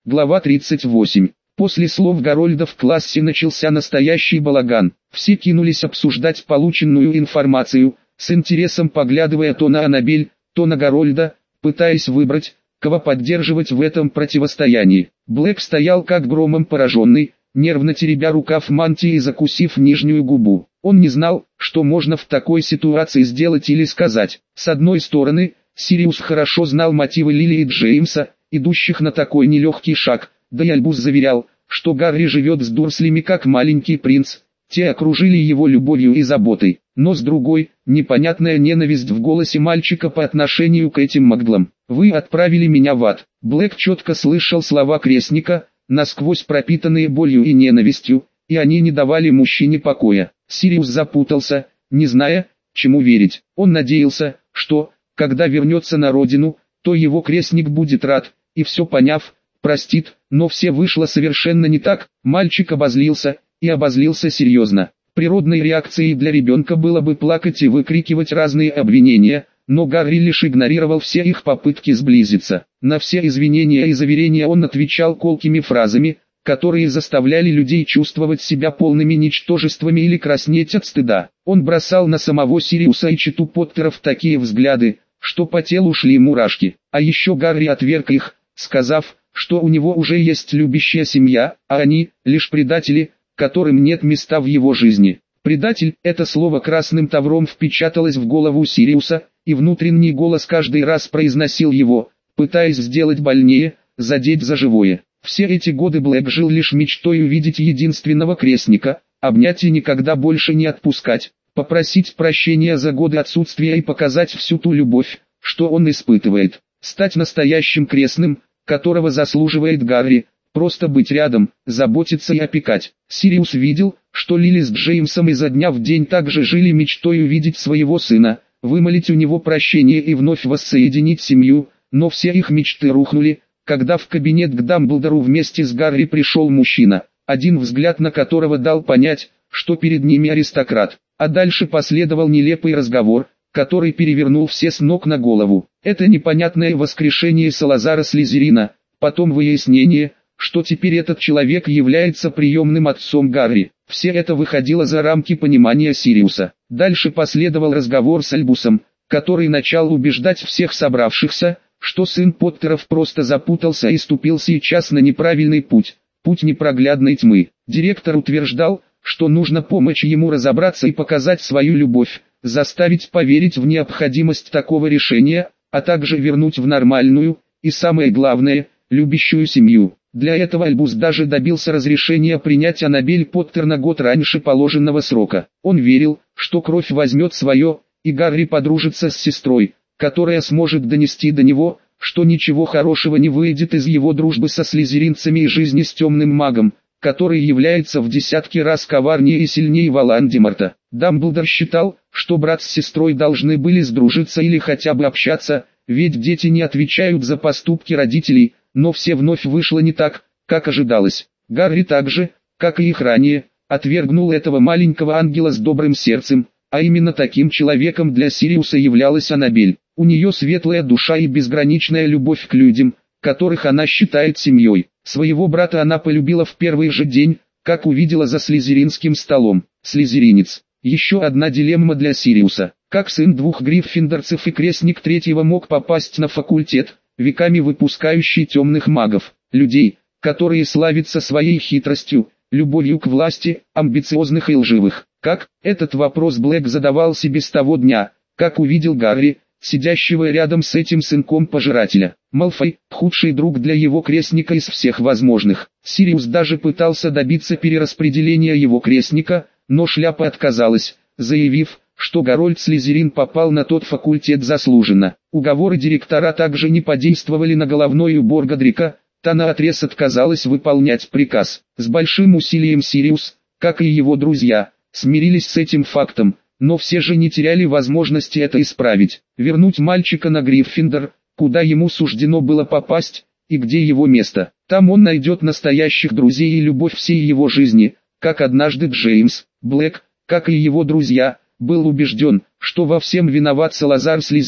Глава 38. После слов Гарольда в классе начался настоящий балаган. Все кинулись обсуждать полученную информацию, с интересом поглядывая то на Аннабель, то на Гарольда, пытаясь выбрать, кого поддерживать в этом противостоянии. Блэк стоял как громом пораженный, нервно теребя рукав мантии и закусив нижнюю губу. Он не знал, что можно в такой ситуации сделать или сказать. С одной стороны, Сириус хорошо знал мотивы Лили и Джеймса, идущих на такой нелегкий шаг, да и Альбус заверял, что Гарри живет с Дурслями как маленький принц. Те окружили его любовью и заботой, но с другой, непонятная ненависть в голосе мальчика по отношению к этим маглам. «Вы отправили меня в ад». Блэк четко слышал слова крестника, насквозь пропитанные болью и ненавистью, и они не давали мужчине покоя. Сириус запутался, не зная, чему верить. Он надеялся, что, когда вернется на родину, то его крестник будет рад, и все поняв, простит, но все вышло совершенно не так. Мальчик обозлился, и обозлился серьезно. Природной реакцией для ребенка было бы плакать и выкрикивать разные обвинения, но Гарри лишь игнорировал все их попытки сблизиться. На все извинения и заверения он отвечал колкими фразами, которые заставляли людей чувствовать себя полными ничтожествами или краснеть от стыда. Он бросал на самого Сириуса и читу Поттеров такие взгляды, что по телу шли мурашки. А еще Гарри отверг их, сказав, что у него уже есть любящая семья, а они – лишь предатели, которым нет места в его жизни. «Предатель» – это слово красным тавром впечаталось в голову Сириуса, и внутренний голос каждый раз произносил его, пытаясь сделать больнее, задеть за живое. Все эти годы Блэк жил лишь мечтой увидеть единственного крестника, обнять и никогда больше не отпускать, попросить прощения за годы отсутствия и показать всю ту любовь, что он испытывает. Стать настоящим крестным, которого заслуживает Гарри, просто быть рядом, заботиться и опекать. Сириус видел, что Лили с Джеймсом изо дня в день также жили мечтой увидеть своего сына, вымолить у него прощение и вновь воссоединить семью, но все их мечты рухнули, когда в кабинет к Дамблдору вместе с Гарри пришел мужчина, один взгляд на которого дал понять, что перед ними аристократ. А дальше последовал нелепый разговор, который перевернул все с ног на голову. Это непонятное воскрешение Салазара Слизерина, потом выяснение, что теперь этот человек является приемным отцом Гарри. Все это выходило за рамки понимания Сириуса. Дальше последовал разговор с Альбусом, который начал убеждать всех собравшихся, что сын Поттеров просто запутался и ступил сейчас на неправильный путь, путь непроглядной тьмы. Директор утверждал, что нужно помочь ему разобраться и показать свою любовь, заставить поверить в необходимость такого решения, а также вернуть в нормальную, и самое главное, любящую семью. Для этого Альбус даже добился разрешения принять Аннабель Поттер на год раньше положенного срока. Он верил, что кровь возьмет свое, и Гарри подружится с сестрой, которая сможет донести до него, что ничего хорошего не выйдет из его дружбы со слизеринцами и жизни с темным магом, который является в десятки раз коварнее и сильнее Волан-де-Морта. Дамблдор считал, что брат с сестрой должны были сдружиться или хотя бы общаться, ведь дети не отвечают за поступки родителей, но все вновь вышло не так, как ожидалось. Гарри также, как и их ранее, отвергнул этого маленького ангела с добрым сердцем, а именно таким человеком для Сириуса являлась Аннабель. У нее светлая душа и безграничная любовь к людям, которых она считает семьей. Своего брата она полюбила в первый же день, как увидела за слизеринским столом. Слизеринец. Еще одна дилемма для Сириуса. Как сын двух гриффиндорцев и крестник третьего мог попасть на факультет, веками выпускающий темных магов, людей, которые славятся своей хитростью, любовью к власти, амбициозных и лживых? Как? Этот вопрос Блэк задавал себе с того дня, как увидел Гарри, сидящего рядом с этим сынком пожирателя. Малфой – худший друг для его крестника из всех возможных. Сириус даже пытался добиться перераспределения его крестника, но шляпа отказалась, заявив, что Гарольд Слизерин попал на тот факультет заслуженно. Уговоры директора также не подействовали на головной убор Годрика, та наотрез отказалась выполнять приказ. С большим усилием Сириус, как и его друзья, смирились с этим фактом, но все же не теряли возможности это исправить. Вернуть мальчика на Гриффиндор, куда ему суждено было попасть, и где его место. Там он найдет настоящих друзей и любовь всей его жизни, как однажды Джеймс. Блэк, как и его друзья, был убежден, что во всем виноват Салазар Слизерин,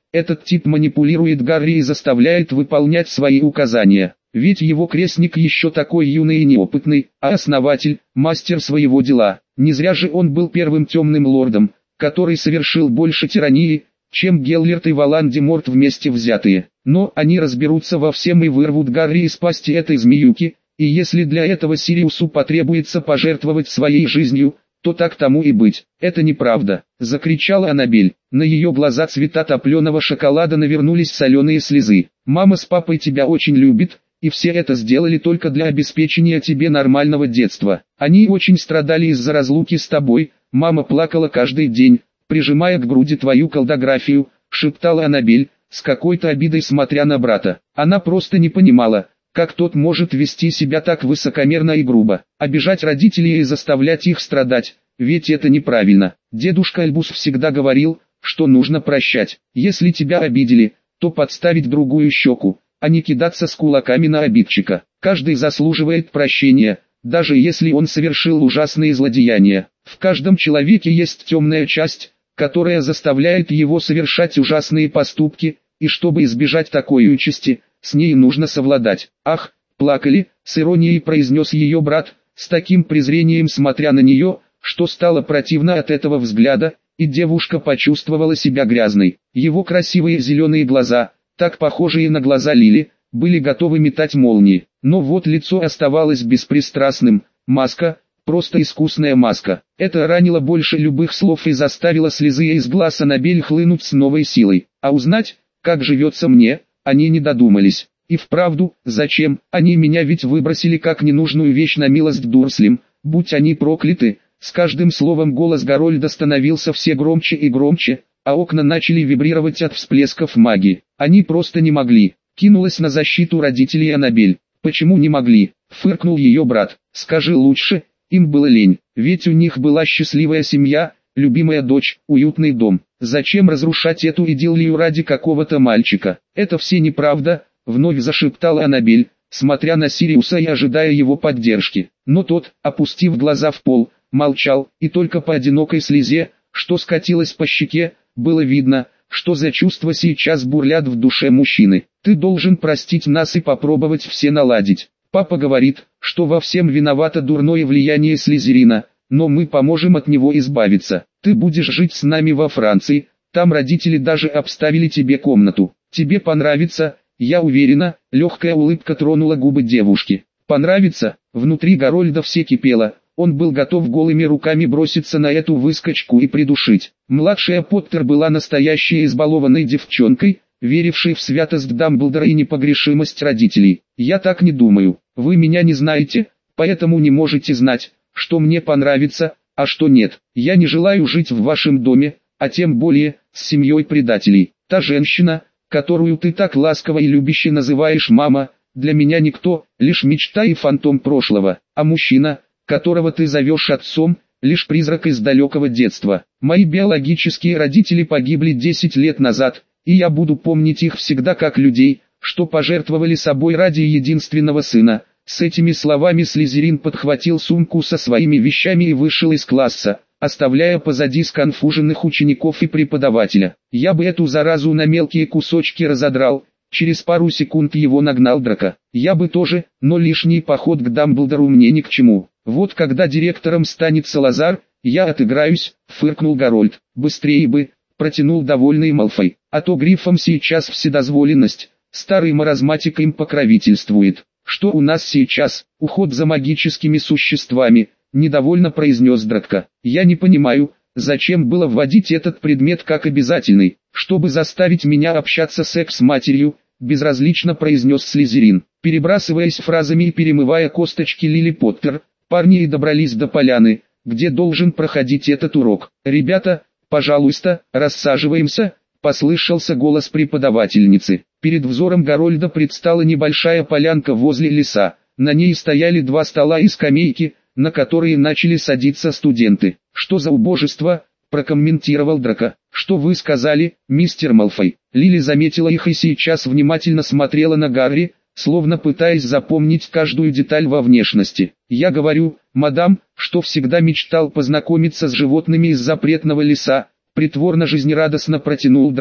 Этот тип манипулирует Гарри и заставляет выполнять свои указания. Ведь его крестник еще такой юный и неопытный, а основатель, мастер своего дела. Не зря же он был первым темным лордом, который совершил больше тирании, чем Геллерт и Волан-де-Морт вместе взятые. Но они разберутся во всем и вырвут Гарри из пасти этой змеюки, и если для этого Сириусу потребуется пожертвовать своей жизнью, то так тому и быть. «Это неправда», — закричала Аннабель. На ее глаза цвета топленого шоколада навернулись соленые слезы. «Мама с папой тебя очень любят, и все это сделали только для обеспечения тебе нормального детства. Они очень страдали из-за разлуки с тобой, мама плакала каждый день, прижимая к груди твою колдографию», — шептала Аннабель, с какой-то обидой смотря на брата. Она просто не понимала, как тот может вести себя так высокомерно и грубо, обижать родителей и заставлять их страдать, ведь это неправильно. Дедушка Альбус всегда говорил, что нужно прощать. Если тебя обидели, то подставить другую щеку, а не кидаться с кулаками на обидчика. Каждый заслуживает прощения, даже если он совершил ужасные злодеяния. В каждом человеке есть темная часть, которая заставляет его совершать ужасные поступки, и чтобы избежать такой участи, с ней нужно совладать. «Ах, плакали», — с иронией произнес ее брат, с таким презрением смотря на нее, что стало противно от этого взгляда, и девушка почувствовала себя грязной. Его красивые зеленые глаза, так похожие на глаза Лили, были готовы метать молнии. Но вот лицо оставалось беспристрастным, маска, просто искусная маска. Это ранило больше любых слов и заставило слезы из глаз Аннабель хлынуть с новой силой. А узнать, как живется мне, они не додумались. И вправду, зачем? Они меня ведь выбросили как ненужную вещь на милость Дурслям, будь они прокляты. С каждым словом голос Гарольда становился все громче и громче, а окна начали вибрировать от всплесков магии. Они просто не могли. Кинулась на защиту родителей Аннабель. «Почему не могли?» — фыркнул ее брат. «Скажи лучше». Им было лень, ведь у них была счастливая семья, любимая дочь, уютный дом. Зачем разрушать эту идиллию ради какого-то мальчика? Это все неправда, вновь зашептала Аннабель, смотря на Сириуса и ожидая его поддержки. Но тот, опустив глаза в пол, молчал, и только по одинокой слезе, что скатилась по щеке, было видно, что за чувства сейчас бурлят в душе мужчины. «Ты должен простить нас и попробовать все наладить. Папа говорит, что во всем виновато дурное влияние Слизерина, но мы поможем от него избавиться. Ты будешь жить с нами во Франции, там родители даже обставили тебе комнату. Тебе понравится, я уверена». Легкая улыбка тронула губы девушки. «Понравится?» Внутри Гарольда все кипело, он был готов голыми руками броситься на эту выскочку и придушить. Младшая Поттер была настоящей избалованной девчонкой, верившей в святость Дамблдора и непогрешимость родителей. «Я так не думаю. Вы меня не знаете, поэтому не можете знать, что мне понравится, а что нет. Я не желаю жить в вашем доме, а тем более, с семьей предателей. Та женщина, которую ты так ласково и любяще называешь мама, для меня никто, лишь мечта и фантом прошлого, а мужчина, которого ты зовешь отцом, лишь призрак из далекого детства. Мои биологические родители погибли 10 лет назад, и я буду помнить их всегда как людей, что пожертвовали собой ради единственного сына». С этими словами Слизерин подхватил сумку со своими вещами и вышел из класса, оставляя позади сконфуженных учеников и преподавателя. «Я бы эту заразу на мелкие кусочки разодрал». Через пару секунд его нагнал Драко. «Я бы тоже, но лишний поход к Дамблдору мне ни к чему. Вот когда директором станет Салазар, я отыграюсь», — фыркнул Гарольд. «Быстрее бы», — протянул довольный Малфой. «А то Гриффам сейчас вседозволенность, старый маразматик им покровительствует». «Что у нас сейчас? Уход за магическими существами», — недовольно произнес Драко. «Я не понимаю, зачем было вводить этот предмет как обязательный, чтобы заставить меня общаться с экс-матерью», — безразлично произнес Слизерин. Перебрасываясь фразами и перемывая косточки Лили Поттер, парни и добрались до поляны, где должен проходить этот урок. «Ребята, пожалуйста, рассаживаемся», — послышался голос преподавательницы. Перед взором Гарольда предстала небольшая полянка возле леса. На ней стояли 2 стола и скамейки, на которые начали садиться студенты. «Что за убожество?» – прокомментировал Драко. «Что вы сказали, мистер Малфой?» Лили заметила их и сейчас внимательно смотрела на Гарри, словно пытаясь запомнить каждую деталь во внешности. «Я говорю, мадам, что всегда мечтал познакомиться с животными из запретного леса», притворно жизнерадостно протянул Драко.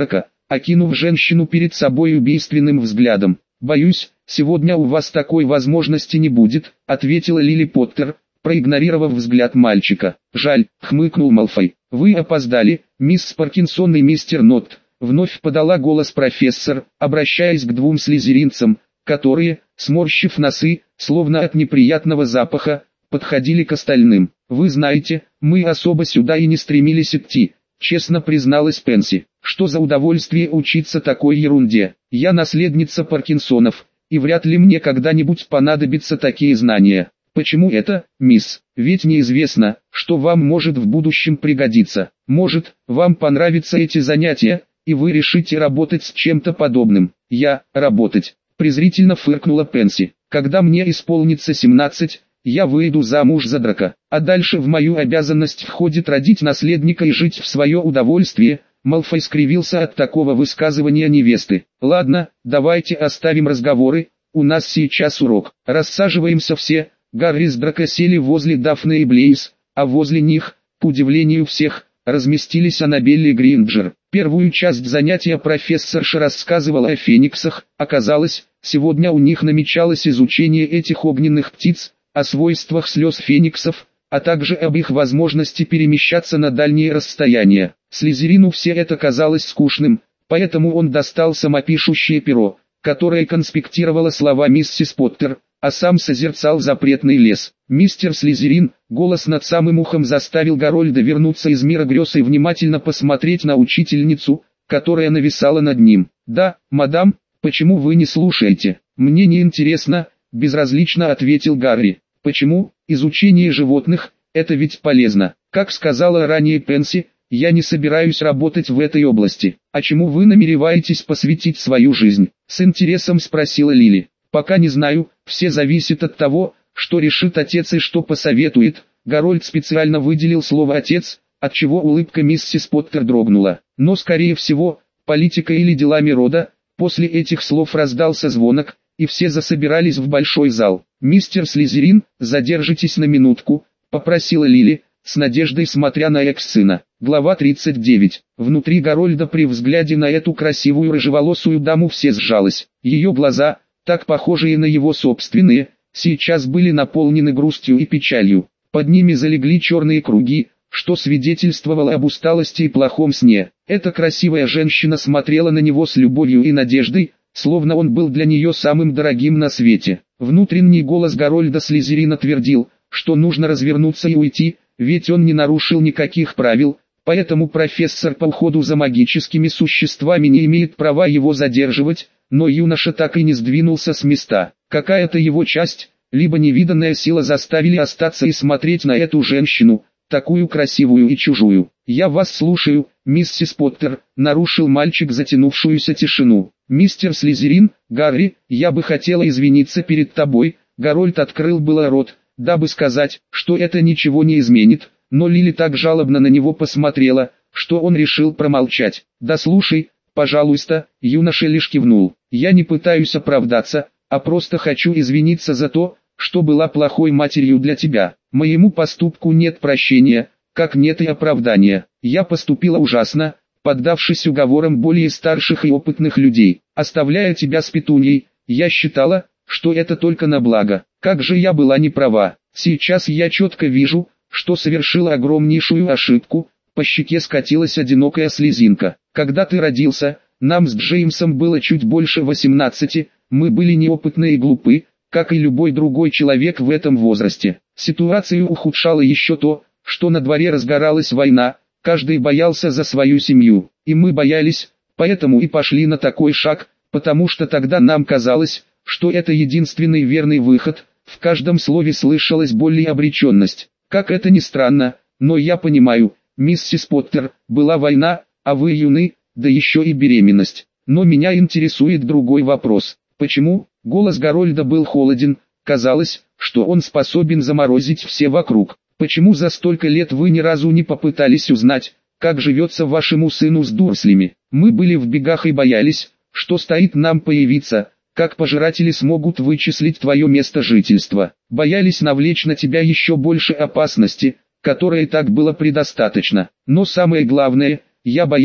окинув женщину перед собой убийственным взглядом. «Боюсь, сегодня у вас такой возможности не будет», — ответила Лили Поттер, проигнорировав взгляд мальчика. «Жаль», — хмыкнул Малфой. «Вы опоздали, мисс Паркинсон и мистер Нотт», — вновь подала голос профессор, обращаясь к двум слизеринцам, которые, сморщив носы, словно от неприятного запаха, подходили к остальным. «Вы знаете, мы особо сюда и не стремились идти», — честно призналась Пенси. «Что за удовольствие учиться такой ерунде? Я наследница Паркинсонов, и вряд ли мне когда-нибудь понадобятся такие знания». «Почему это, мисс? Ведь неизвестно, что вам может в будущем пригодиться. Может, вам понравятся эти занятия, и вы решите работать с чем-то подобным». Работать», — презрительно фыркнула Пенси. «Когда мне исполнится 17, я выйду замуж за Драко, а дальше в мою обязанность входит родить наследника и жить в свое удовольствие». Малфой скривился от такого высказывания невесты. «Ладно, давайте оставим разговоры, у нас сейчас урок. Рассаживаемся все». Гарри с Драко сели возле Дафны и Блейз, а возле них, к удивлению всех, разместились Аннабель и Гринджер. Первую часть занятия профессорша рассказывала о фениксах. Оказалось, сегодня у них намечалось изучение этих огненных птиц, о свойствах слез фениксов, а также об их возможности перемещаться на дальние расстояния. Слизерину все это казалось скучным, поэтому он достал самопишущее перо, которое конспектировало слова миссис Поттер, а сам созерцал запретный лес. Мистер Слизерин, голос над самым ухом заставил Гарольда вернуться из мира грез и внимательно посмотреть на учительницу, которая нависала над ним. «Да, мадам, почему вы не слушаете? Мне не интересно», — безразлично ответил Гарри. «Почему? Изучение животных, это ведь полезно. Как сказала ранее Пенси, я не собираюсь работать в этой области. А чему вы намереваетесь посвятить свою жизнь?» — с интересом спросила Лили. «Пока не знаю, все зависит от того, что решит отец и что посоветует». Гарольд специально выделил слово «отец», отчего улыбка миссис Поттер дрогнула. «Но скорее всего, политика или делами рода». После этих слов раздался звонок, и все засобирались в большой зал. «Мистер Слизерин, задержитесь на минутку», — попросила Лили, с надеждой смотря на экс-сына. Глава 39. Внутри Гарольда при взгляде на эту красивую рыжеволосую даму все сжалось. Ее глаза, так похожие на его собственные, сейчас были наполнены грустью и печалью. Под ними залегли черные круги, что свидетельствовало об усталости и плохом сне. Эта красивая женщина смотрела на него с любовью и надеждой, словно он был для нее самым дорогим на свете. Внутренний голос Гарольда Слизерина твердил, что нужно развернуться и уйти, ведь он не нарушил никаких правил, поэтому профессор по уходу за магическими существами не имеет права его задерживать. Но юноша так и не сдвинулся с места. Какая-то его часть, либо невиданная сила заставили остаться и смотреть на эту женщину, такую красивую и чужую. «Я вас слушаю, миссис Поттер», — нарушил мальчик затянувшуюся тишину. «Мистер Слизерин, Гарри, я бы хотела извиниться перед тобой». Гарольд открыл было рот, дабы сказать, что это ничего не изменит, но Лили так жалобно на него посмотрела, что он решил промолчать. «Да слушай, пожалуйста», — юноша лишь кивнул. «Я не пытаюсь оправдаться, а просто хочу извиниться за то, что была плохой матерью для тебя. Моему поступку нет прощения, как нет и оправдания. Я поступила ужасно, поддавшись уговорам более старших и опытных людей. Оставляя тебя с Петуньей, я считала, что это только на благо. Как же я была не права. Сейчас я четко вижу, что совершила огромнейшую ошибку». По щеке скатилась одинокая слезинка. «Когда ты родился, нам с Джеймсом было чуть больше 18, мы были неопытны и глупы, как и любой другой человек в этом возрасте. Ситуацию ухудшало еще то, что на дворе разгоралась война, каждый боялся за свою семью, и мы боялись, поэтому и пошли на такой шаг, потому что тогда нам казалось, что это единственный верный выход». В каждом слове слышалась боль и обреченность. «Как это ни странно, но я понимаю, миссис Поттер, была война, а вы юны, да еще и беременность. Но меня интересует другой вопрос. Почему?» Голос Гарольда был холоден, казалось, что он способен заморозить все вокруг. «Почему за столько лет вы ни разу не попытались узнать, как живется вашему сыну с Дурслями? Мы были в бегах и боялись, что стоит нам появиться, как пожиратели смогут вычислить твое место жительства. Боялись навлечь на тебя еще больше опасности, которой и так было предостаточно. Но самое главное, я боялась,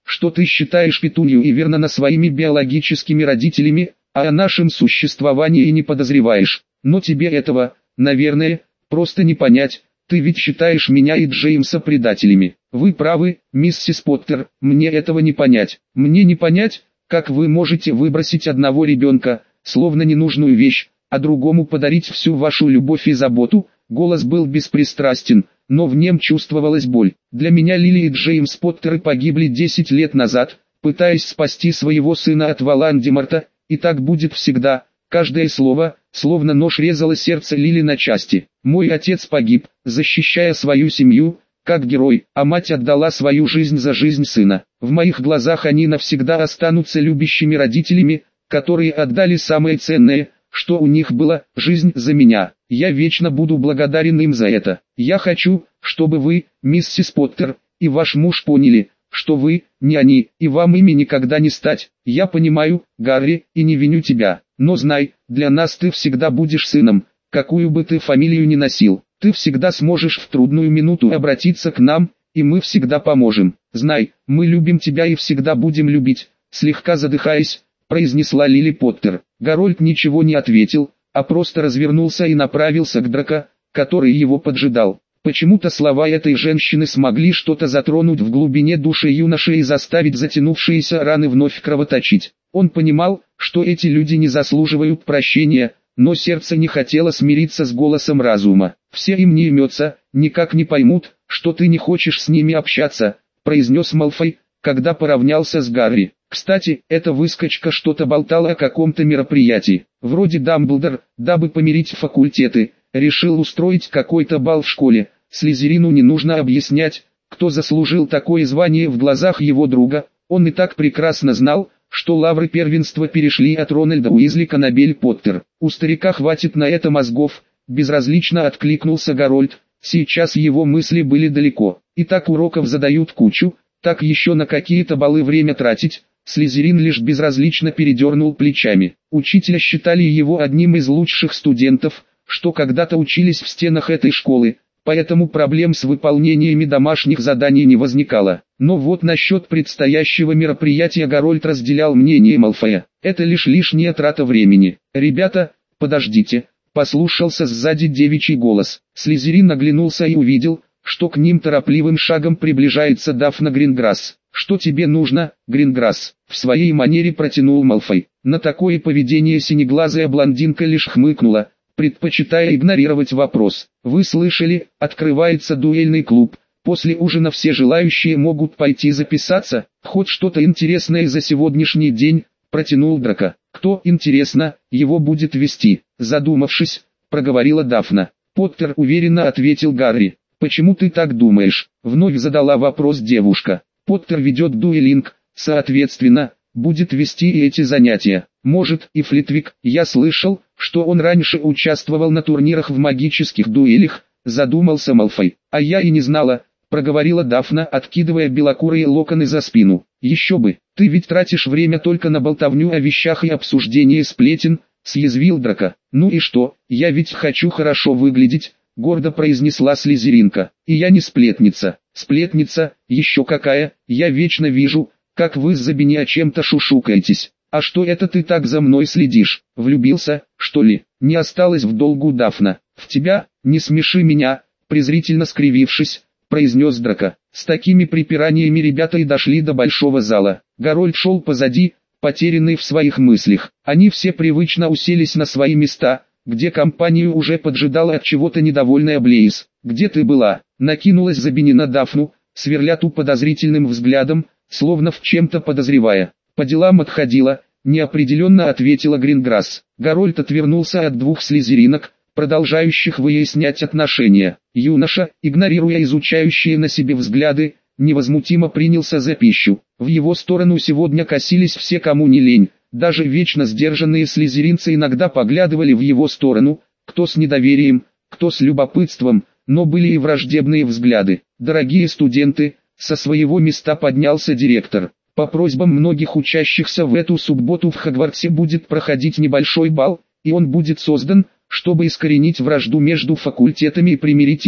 что ты считаешь Петунью и Вернона своими биологическими родителями, а о нашем существовании и не подозреваешь. Но тебе этого, наверное, просто не понять. Ты ведь считаешь меня и Джеймса предателями. Вы правы, миссис Поттер, мне этого не понять. Мне не понять, как вы можете выбросить одного ребенка, словно ненужную вещь, а другому подарить всю вашу любовь и заботу. Голос был беспристрастен, но в нем чувствовалась боль. Для меня Лили и Джеймс Поттеры погибли 10 лет назад, пытаясь спасти своего сына от Волан-де-Морта, и так будет всегда. Каждое слово, словно нож, резало сердце Лили на части. Мой отец погиб, защищая свою семью, как герой, а мать отдала свою жизнь за жизнь сына. В моих глазах они навсегда останутся любящими родителями, которые отдали самое ценное, что у них было, жизнь за меня. Я вечно буду благодарен им за это. Я хочу, чтобы вы, миссис Поттер, и ваш муж поняли, что вы, не они, и вам ими никогда не стать. Я понимаю, Гарри, и не виню тебя, но знай, для нас ты всегда будешь сыном, какую бы ты фамилию ни носил. Ты всегда сможешь в трудную минуту обратиться к нам, и мы всегда поможем. Знай, мы любим тебя и всегда будем любить. Слегка задыхаясь, произнесла Лили Поттер. Гарольд ничего не ответил, а просто развернулся и направился к Драко, который его поджидал. Почему-то слова этой женщины смогли что-то затронуть в глубине души юноши и заставить затянувшиеся раны вновь кровоточить. Он понимал, что эти люди не заслуживают прощения, но сердце не хотело смириться с голосом разума. «Все им не имется, никак не поймут, что ты не хочешь с ними общаться», произнес Малфой, когда поравнялся с Гарри. Кстати, эта выскочка что-то болтала о каком-то мероприятии. Вроде Дамблдор, дабы помирить факультеты, решил устроить какой-то бал в школе. Слизерину не нужно объяснять, кто заслужил такое звание в глазах его друга. Он и так прекрасно знал, что лавры первенства перешли от Рональда Уизли к Аннабель Поттер. У старика хватит на это мозгов, безразлично откликнулся Гарольд. Сейчас его мысли были далеко. И так уроков задают кучу, так еще на какие-то балы время тратить. Слизерин лишь безразлично передернул плечами. Учителя считали его одним из лучших студентов, что когда-то учились в стенах этой школы, поэтому проблем с выполнениями домашних заданий не возникало. Но вот насчет предстоящего мероприятия Гарольд разделял мнение Малфоя. Это лишь лишняя трата времени. «Ребята, подождите», послушался сзади девичий голос. Слизерин оглянулся и увидел, что к ним торопливым шагом приближается Дафна Гринграсс. «Что тебе нужно, Гринграсс?» в своей манере протянул Малфой. На такое поведение синеглазая блондинка лишь хмыкнула, предпочитая игнорировать вопрос. «Вы слышали, открывается дуэльный клуб. После ужина все желающие могут пойти записаться. Хоть что-то интересное за сегодняшний день», протянул Драко. «Кто, интересно, его будет вести?» задумавшись, проговорила Дафна. «Поттер», уверенно ответил Гарри. «Почему ты так думаешь?» вновь задала вопрос девушка. «Поттер ведет дуэлинг, соответственно, будет вести и эти занятия. Может, и Флитвик. Я слышал, что он раньше участвовал на турнирах в магических дуэлях», задумался Малфой. «А я и не знала», проговорила Дафна, откидывая белокурые локоны за спину. «Еще бы, ты ведь тратишь время только на болтовню о вещах и обсуждение сплетен», съязвил Драко. «Ну и что, я ведь хочу хорошо выглядеть», гордо произнесла Слизеринка. «И я не сплетница». «Сплетница, еще какая, я вечно вижу, как вы с Забини о чем-то шушукаетесь. А что это ты так за мной следишь? Влюбился, что ли?» Не осталось в долгу Дафна. «В тебя, не смеши меня», презрительно скривившись, произнес Драко. С такими припираниями ребята и дошли до большого зала. Гарольд шел позади, потерянный в своих мыслях. Они все привычно уселись на свои места, где компанию уже поджидала от чего-то недовольная Блейз. «Где ты была?» накинулась Забини на Дафну, сверля ту подозрительным взглядом, словно в чем-то подозревая. «По делам отходила», неопределенно ответила Гринграсс. Гарольд отвернулся от двух слизеринок, продолжающих выяснять отношения. Юноша, игнорируя изучающие на себе взгляды, невозмутимо принялся за пищу. В его сторону сегодня косились все, кому не лень. Даже вечно сдержанные слизеринцы иногда поглядывали в его сторону, кто с недоверием, кто с любопытством, но были и враждебные взгляды. «Дорогие студенты», со своего места поднялся директор. «По просьбам многих учащихся в эту субботу в Хогвартсе будет проходить небольшой бал, и он будет создан, чтобы искоренить вражду между факультетами и примирить их.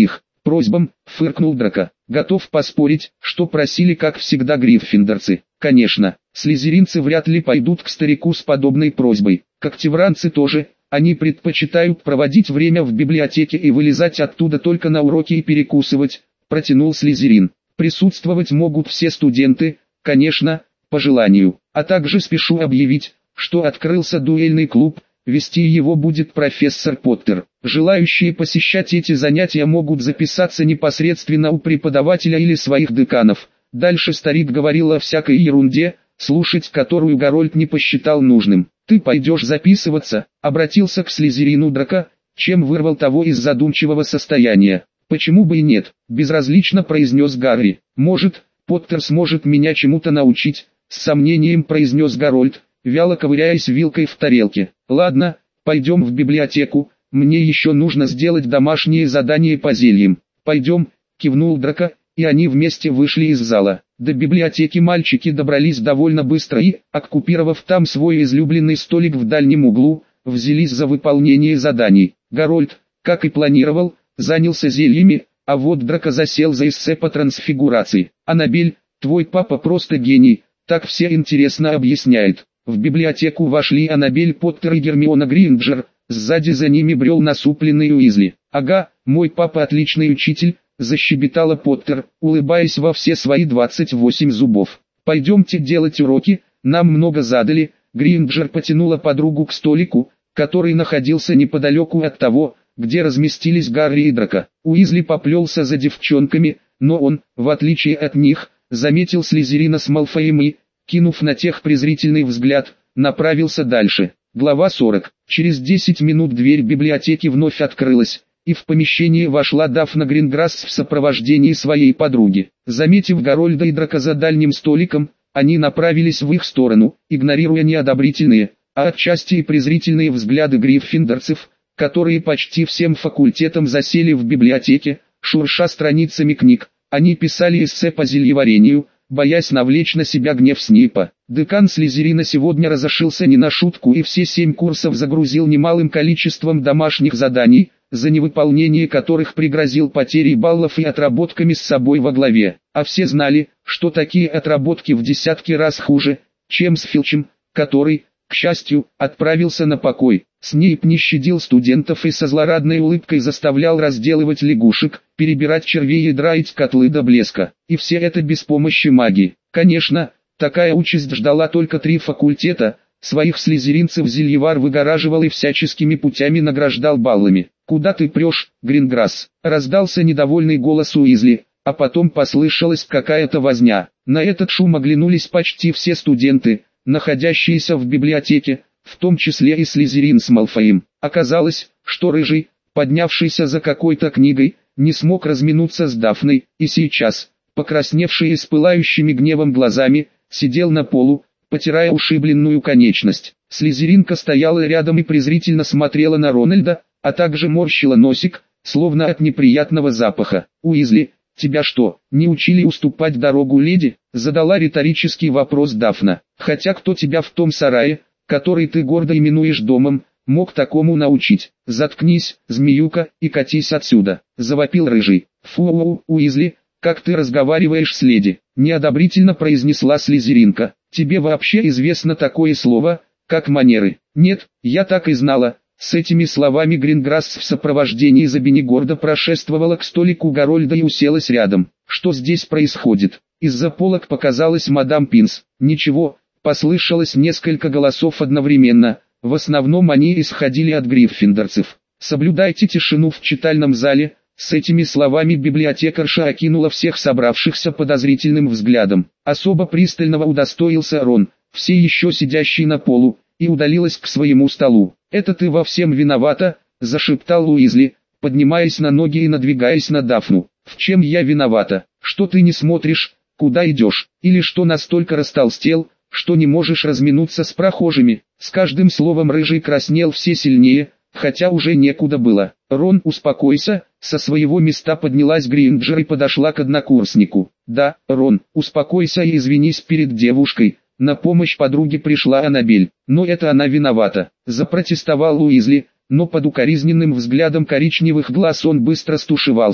просьбам, фыркнул Драко. Готов поспорить, что просили как всегда гриффиндорцы. Конечно, слизеринцы вряд ли пойдут к старику с подобной просьбой. Когтевранцы тоже, они предпочитают проводить время в библиотеке и вылезать оттуда только на уроки и перекусывать, протянул Слизерин. Присутствовать могут все студенты, конечно, по желанию. А также спешу объявить, что открылся дуэльный клуб, вести его будет профессор Поттер. Желающие посещать эти занятия могут записаться непосредственно у преподавателя или своих деканов. Дальше старик говорил о всякой ерунде, слушать которую Гарольд не посчитал нужным. «Ты пойдешь записываться?» — обратился к Слизерину Драко, чем вырвал того из задумчивого состояния. «Почему бы и нет?» — безразлично произнес Гарри. «Может, Поттер сможет меня чему-то научить?» — с сомнением произнес Гарольд, вяло ковыряясь вилкой в тарелке. «Ладно, пойдем в библиотеку, мне еще нужно сделать домашнее задание по зельям». «Пойдем», — кивнул Драко, и они вместе вышли из зала. До библиотеки мальчики добрались довольно быстро и, оккупировав там свой излюбленный столик в дальнем углу, взялись за выполнение заданий. Гарольд, как и планировал, занялся зельями, а вот Драко засел за эссе по трансфигурации. «Аннабель, твой папа просто гений, так все интересно объясняет». В библиотеку вошли Аннабель Поттер и Гермиона Грейнджер, сзади за ними брел насупленный Уизли. «Ага, мой папа отличный учитель», — защебетала Поттер, улыбаясь во все свои 28 зубов. «Пойдемте делать уроки, нам много задали». Грейнджер потянула подругу к столику, который находился неподалеку от того, где разместились Гарри и Драко. Уизли поплелся за девчонками, но он, в отличие от них, заметил Слизерина с Малфоем и, кинув на тех презрительный взгляд, направился дальше. Глава 40. Через 10 минут дверь библиотеки вновь открылась, и в помещение вошла Дафна Гринграсс в сопровождении своей подруги. Заметив Гарольда и Драко за дальним столиком, они направились в их сторону, игнорируя неодобрительные, а отчасти и презрительные взгляды гриффиндорцев, которые почти всем факультетом засели в библиотеке, шурша страницами книг. Они писали эссе по зельеварению, боясь навлечь на себя гнев Снейпа. Декан Слизерина сегодня разошелся не на шутку и все 7 курсов загрузил немалым количеством домашних заданий, за невыполнение которых пригрозил потерей баллов и отработками с собой во главе. А все знали, что такие отработки в десятки раз хуже, чем с Филчем, который, к счастью, отправился на покой. Снейп не щадил студентов и со злорадной улыбкой заставлял разделывать лягушек, перебирать червей и драить котлы до блеска. И все это без помощи магии. Конечно, такая участь ждала только 3 факультета, своих слизеринцев Зельевар выгораживал и всяческими путями награждал баллами. «Куда ты прешь, Гринграсс?» — раздался недовольный голос Уизли, а потом послышалась какая-то возня. На этот шум оглянулись почти все студенты, находящиеся в библиотеке, в том числе и Слизерин с Малфоем. Оказалось, что Рыжий, поднявшийся за какой-то книгой, не смог разминуться с Дафной, и сейчас, покрасневший и с пылающими гневом глазами, сидел на полу, потирая ушибленную конечность. Слизеринка стояла рядом и презрительно смотрела на Рональда, а также морщила носик, словно от неприятного запаха. «Уизли, тебя что, не учили уступать дорогу леди?» — задала риторический вопрос Дафна. «Хотя кто тебя в том сарае, который ты гордо именуешь домом, мог такому научить?» «Заткнись, змеюка, и катись отсюда!» — завопил Рыжий. «Фу, Уизли, как ты разговариваешь с леди?» — неодобрительно произнесла Слизеринка. «Тебе вообще известно такое слово, как манеры?» «Нет, я так и знала». С этими словами Гринграсс в сопровождении Забини гордо прошествовала к столику Гарольда и уселась рядом. «Что здесь происходит?» Из-за полок показалась мадам Пинс. «Ничего», послышалось несколько голосов одновременно, в основном они исходили от гриффиндорцев. «Соблюдайте тишину в читальном зале», с этими словами библиотекарша окинула всех собравшихся подозрительным взглядом. Особо пристального удостоился Рон, все еще сидящий на полу, и удалилась к своему столу. «Это ты во всем виновата», — зашептал Уизли, поднимаясь на ноги и надвигаясь на Дафну. «В чем я виновата? Что ты не смотришь, куда идешь? Или что настолько растолстел, что не можешь разминуться с прохожими?» С каждым словом Рыжий краснел все сильнее, хотя уже некуда было. «Рон, успокойся», со своего места поднялась Грейнджер и подошла к однокурснику. «Да, Рон, успокойся и извинись перед девушкой». На помощь подруге пришла Аннабель. «Но это она виновата», — запротестовал Уизли, но под укоризненным взглядом коричневых глаз он быстро стушевался.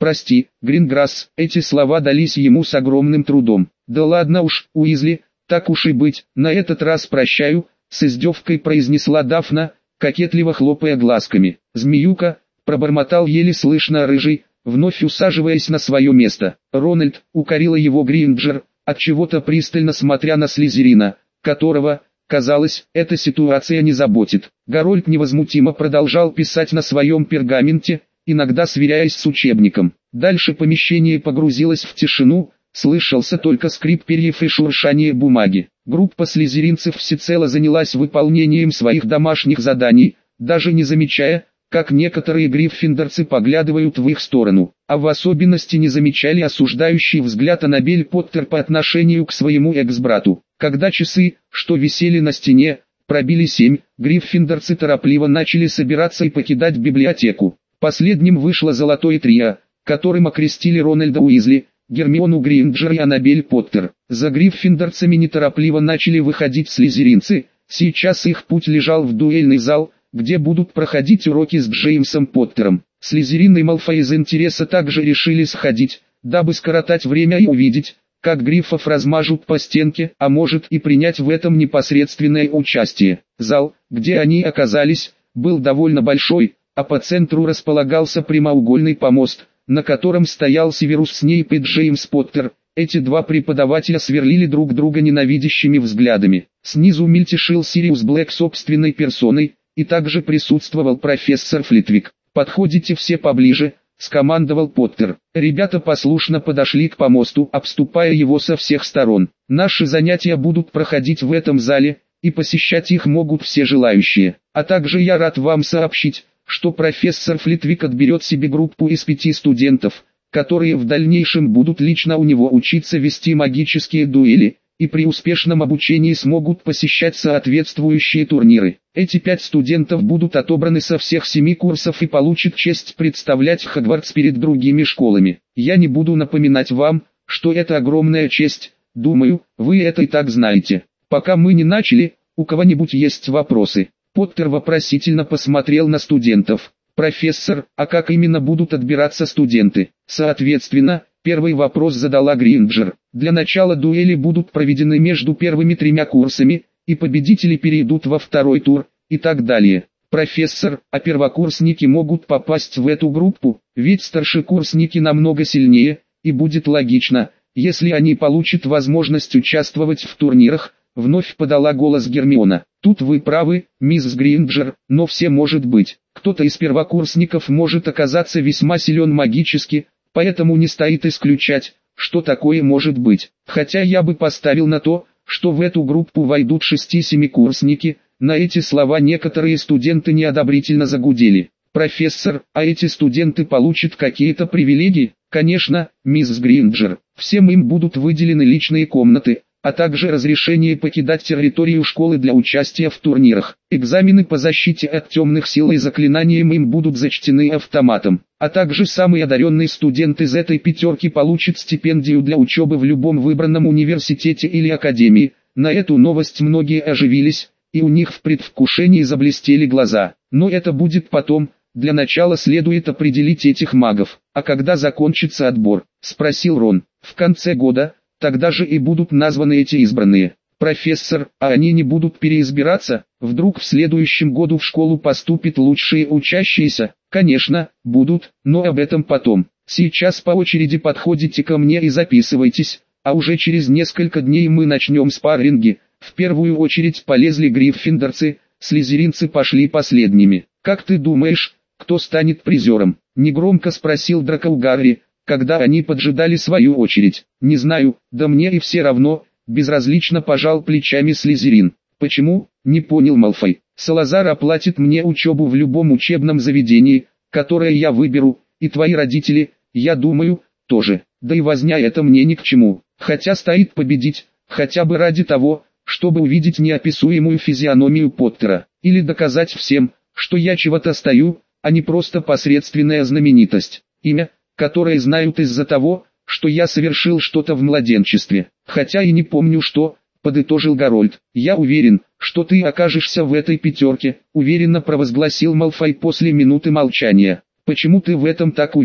«Прости, Гринграсс», эти слова дались ему с огромным трудом. «Да ладно уж, Уизли, так уж и быть, на этот раз прощаю», с издевкой произнесла Дафна, кокетливо хлопая глазками. «Змеюка», пробормотал еле слышно Рыжий, вновь усаживаясь на свое место. Рональд, укорила его Гринджер, отчего-то пристально смотря на Слизерина, которого, казалось, эта ситуация не заботит. Гарольд невозмутимо продолжал писать на своем пергаменте, иногда сверяясь с учебником. Дальше помещение погрузилось в тишину, слышался только скрип перьев и шуршание бумаги. Группа слизеринцев всецело занялась выполнением своих домашних заданий, даже не замечая, как некоторые гриффиндорцы поглядывают в их сторону, а в особенности не замечали осуждающий взгляд Аннабель Поттер по отношению к своему экс-брату. Когда часы, что висели на стене, пробили 7, гриффиндорцы торопливо начали собираться и покидать библиотеку. Последним вышло золотое трио, которым окрестили Рональда Уизли, Гермиону Гринджер и Аннабель Поттер. За гриффиндорцами неторопливо начали выходить слизеринцы, сейчас их путь лежал в дуэльный зал, где будут проходить уроки с Джеймсом Поттером. Слизерин и Малфой из интереса также решили сходить, дабы скоротать время и увидеть, как гриффов размажут по стенке, а может и принять в этом непосредственное участие. Зал, где они оказались, был довольно большой, а по центру располагался прямоугольный помост, на котором стоял Северус Снейп и Джеймс Поттер. Эти два преподавателя сверлили друг друга ненавидящими взглядами. Снизу мельтешил Сириус Блэк собственной персоной, и также присутствовал профессор Флитвик. «Подходите все поближе», — скомандовал Поттер. Ребята послушно подошли к помосту, обступая его со всех сторон. «Наши занятия будут проходить в этом зале, и посещать их могут все желающие. А также я рад вам сообщить, что профессор Флитвик отберет себе группу из 5 студентов, которые в дальнейшем будут лично у него учиться вести магические дуэли, и при успешном обучении смогут посещать соответствующие турниры. Эти 5 студентов будут отобраны со всех 7 курсов и получат честь представлять Хогвартс перед другими школами. Я не буду напоминать вам, что это огромная честь, думаю, вы это и так знаете. Пока мы не начали, у кого-нибудь есть вопросы?» Поттер вопросительно посмотрел на студентов. «Профессор, а как именно будут отбираться студенты?» Соответственно, первый вопрос задала Гринджер. «Для начала дуэли будут проведены между первыми 3 курсами, и победители перейдут во второй тур, и так далее. Профессор, а первокурсники могут попасть в эту группу, ведь старшекурсники намного сильнее, и будет логично, если они получат возможность участвовать в турнирах», вновь подала голос Гермиона. «Тут вы правы, мисс Гринджер, но все может быть. Кто-то из первокурсников может оказаться весьма силен магически, поэтому не стоит исключать, что такое может быть. Хотя я бы поставил на то, что в эту группу войдут 6-7-курсники». На эти слова некоторые студенты неодобрительно загудели. «Профессор, а эти студенты получат какие-то привилегии?» «Конечно, мисс Гринджер, всем им будут выделены личные комнаты, а также разрешение покидать территорию школы для участия в турнирах. Экзамены по защите от темных сил и заклинаниям им будут зачтены автоматом. А также самый одаренный студент из этой 5 получит стипендию для учебы в любом выбранном университете или академии». На эту новость многие оживились, и у них в предвкушении заблестели глаза. «Но это будет потом, для начала следует определить этих магов». «А когда закончится отбор?» – спросил Рон. «В конце года. Тогда же и будут названы эти избранные». «Профессор, а они не будут переизбираться? Вдруг в следующем году в школу поступят лучшие учащиеся?» «Конечно, будут, но об этом потом. Сейчас по очереди подходите ко мне и записывайтесь, а уже через несколько дней мы начнем спарринги». В первую очередь полезли гриффиндорцы, слизеринцы пошли последними. «Как ты думаешь, кто станет призером?» – негромко спросил Драко Гарри, когда они поджидали свою очередь. «Не знаю, да мне и все равно», – безразлично пожал плечами Слизерин. «Почему?» – не понял Малфой. «Салазар оплатит мне учебу в любом учебном заведении, которое я выберу, и твои родители, я думаю, тоже. Да и возня это мне ни к чему. Хотя стоит победить, хотя бы ради того, чтобы увидеть неописуемую физиономию Поттера, или доказать всем, что я чего-то стою, а не просто посредственная знаменитость. Имя, которое знают из-за того, что я совершил что-то в младенчестве, хотя и не помню что», — подытожил Гарольд. «Я уверен, что ты окажешься в этой 5, уверенно провозгласил Малфой после минуты молчания. «Почему ты в этом так уверен?»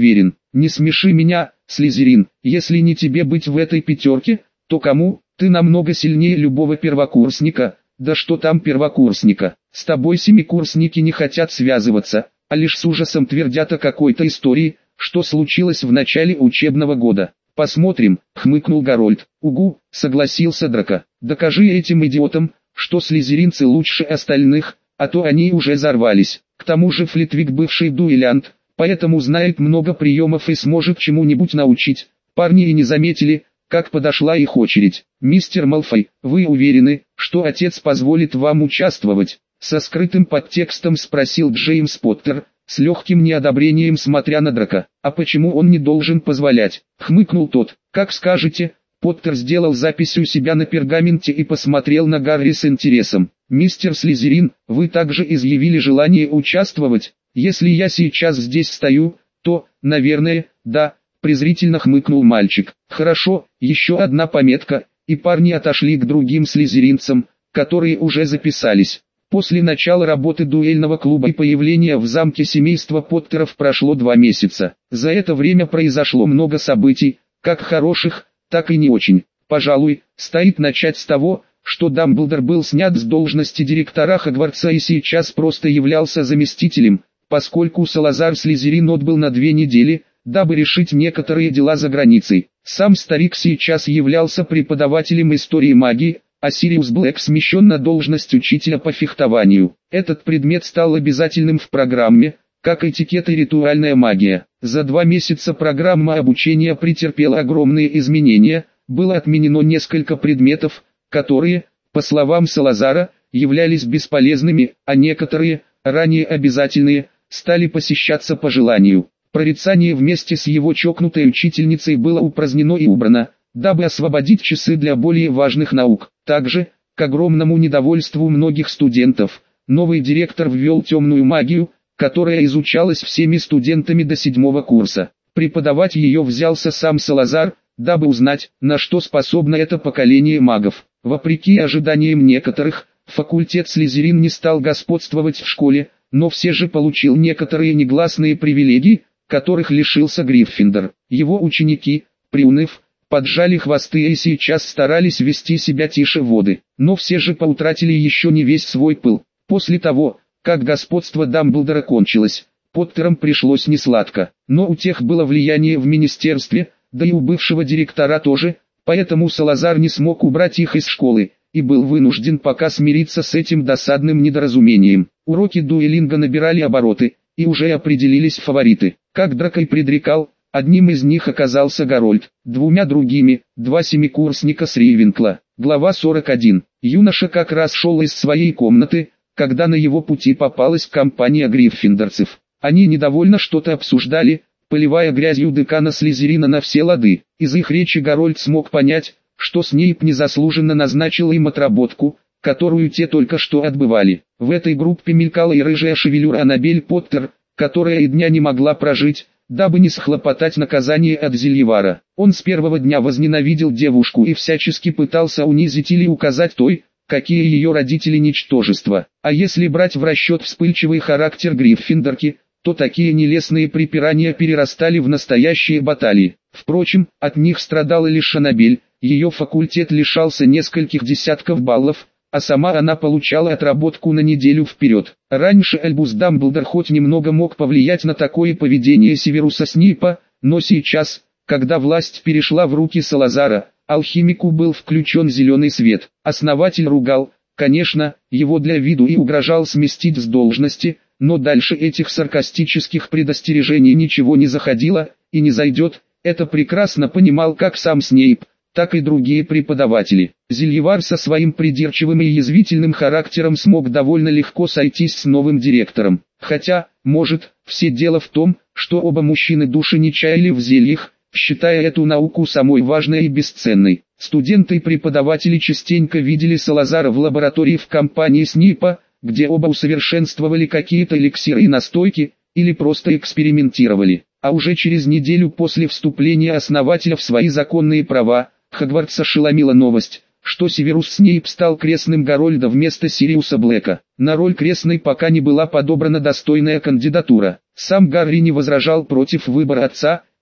Не смеши меня, Слизерин, если не тебе быть в этой пятерке, то кому? Ты намного сильнее любого первокурсника, да что там первокурсника. С тобой семикурсники не хотят связываться, а лишь с ужасом твердят о какой-то истории, что случилось в начале учебного года. Посмотрим, хмыкнул Гарольд. Угу, согласился Драко. Докажи этим идиотам, что слизеринцы лучше остальных, а то они уже взорвались. К тому же Флитвик бывший дуэлянт, поэтому знает много приемов и сможет чему-нибудь научить. Парни и не заметили, как подошла их очередь. «Мистер Малфой, вы уверены, что отец позволит вам участвовать?» Со скрытым подтекстом спросил Джеймс Поттер, с легким неодобрением смотря на Драко. «А почему он не должен позволять?» Хмыкнул тот. «Как скажете». Поттер сделал запись у себя на пергаменте и посмотрел на Гарри с интересом. «Мистер Слизерин, вы также изъявили желание участвовать? Если я сейчас здесь стою, то, наверное, да». Презрительно хмыкнул мальчик. «Хорошо, еще одна пометка», и парни отошли к другим слизеринцам, которые уже записались. После начала работы дуэльного клуба и появления в замке семейства Поттеров прошло 2 месяца. За это время произошло много событий, как хороших, так и не очень. Пожалуй, стоит начать с того, что Дамблдор был снят с должности директора Хогвартса и сейчас просто являлся заместителем, поскольку Салазар Слизерин отбыл на 2 недели, дабы решить некоторые дела за границей. Сам старик сейчас являлся преподавателем истории магии, а Сириус Блэк смещен на должность учителя по фехтованию. Этот предмет стал обязательным в программе, как этикет и ритуальная магия. За 2 месяца программа обучения претерпела огромные изменения, было отменено несколько предметов, которые, по словам Салазара, являлись бесполезными, а некоторые, ранее обязательные, стали посещаться по желанию. Прорицание вместе с его чокнутой учительницей было упразднено и убрано, дабы освободить часы для более важных наук. Также, к огромному недовольству многих студентов, новый директор ввел темную магию, которая изучалась всеми студентами до 7 курса. Преподавать ее взялся сам Салазар, дабы узнать, на что способно это поколение магов. Вопреки ожиданиям некоторых, факультет Слизерин не стал господствовать в школе, но все же получил некоторые негласные привилегии, которых лишился Гриффиндор. Его ученики, приуныв, поджали хвосты и сейчас старались вести себя тише воды, но все же поутратили еще не весь свой пыл. После того, как господство Дамблдора кончилось, Поттерам пришлось несладко, но у тех было влияние в министерстве, да и у бывшего директора тоже, поэтому Салазар не смог убрать их из школы, и был вынужден пока смириться с этим досадным недоразумением. Уроки дуэлинга набирали обороты, и уже определились фавориты. Как Драко и предрекал, одним из них оказался Гарольд, 2 другими, 2 семикурсника с Рейвенкла. Глава 41. Юноша как раз шел из своей комнаты, когда на его пути попалась компания гриффиндорцев. Они недовольно что-то обсуждали, поливая грязью декана Слизерина на все лады. Из их речи Гарольд смог понять, что Снейп незаслуженно назначил им отработку, которую те только что отбывали. В этой группе мелькала и рыжая шевелюра Аннабель Поттер, которая и дня не могла прожить, дабы не схлопотать наказание от Зельевара. Он с первого дня возненавидел девушку и всячески пытался унизить или указать той, какие ее родители ничтожества. А если брать в расчет вспыльчивый характер Гриффиндорки, то такие нелестные припирания перерастали в настоящие баталии. Впрочем, от них страдала лишь Аннабель, ее факультет лишался нескольких десятков баллов, а сама она получала отработку на неделю вперед. Раньше Альбус Дамблдор хоть немного мог повлиять на такое поведение Северуса Снейпа, но сейчас, когда власть перешла в руки Салазара, алхимику был включен зеленый свет. Основатель ругал, конечно, его для виду и угрожал сместить с должности, но дальше этих саркастических предостережений ничего не заходило, и не зайдет, это прекрасно понимал как сам Снейп, так и другие преподаватели. Зельевар со своим придирчивым и язвительным характером смог довольно легко сойтись с новым директором. Хотя, может, все дело в том, что оба мужчины души не чаяли в зельях, считая эту науку самой важной и бесценной. Студенты и преподаватели частенько видели Салазара в лаборатории в компании Снейпа, где оба усовершенствовали какие-то эликсиры и настойки, или просто экспериментировали. А уже через неделю после вступления основателя в свои законные права, Хогвартс ошеломила новость, что Северус Снейп стал крестным Гарольда вместо Сириуса Блэка. На роль крестной пока не была подобрана достойная кандидатура. Сам Гарри не возражал против выбора отца,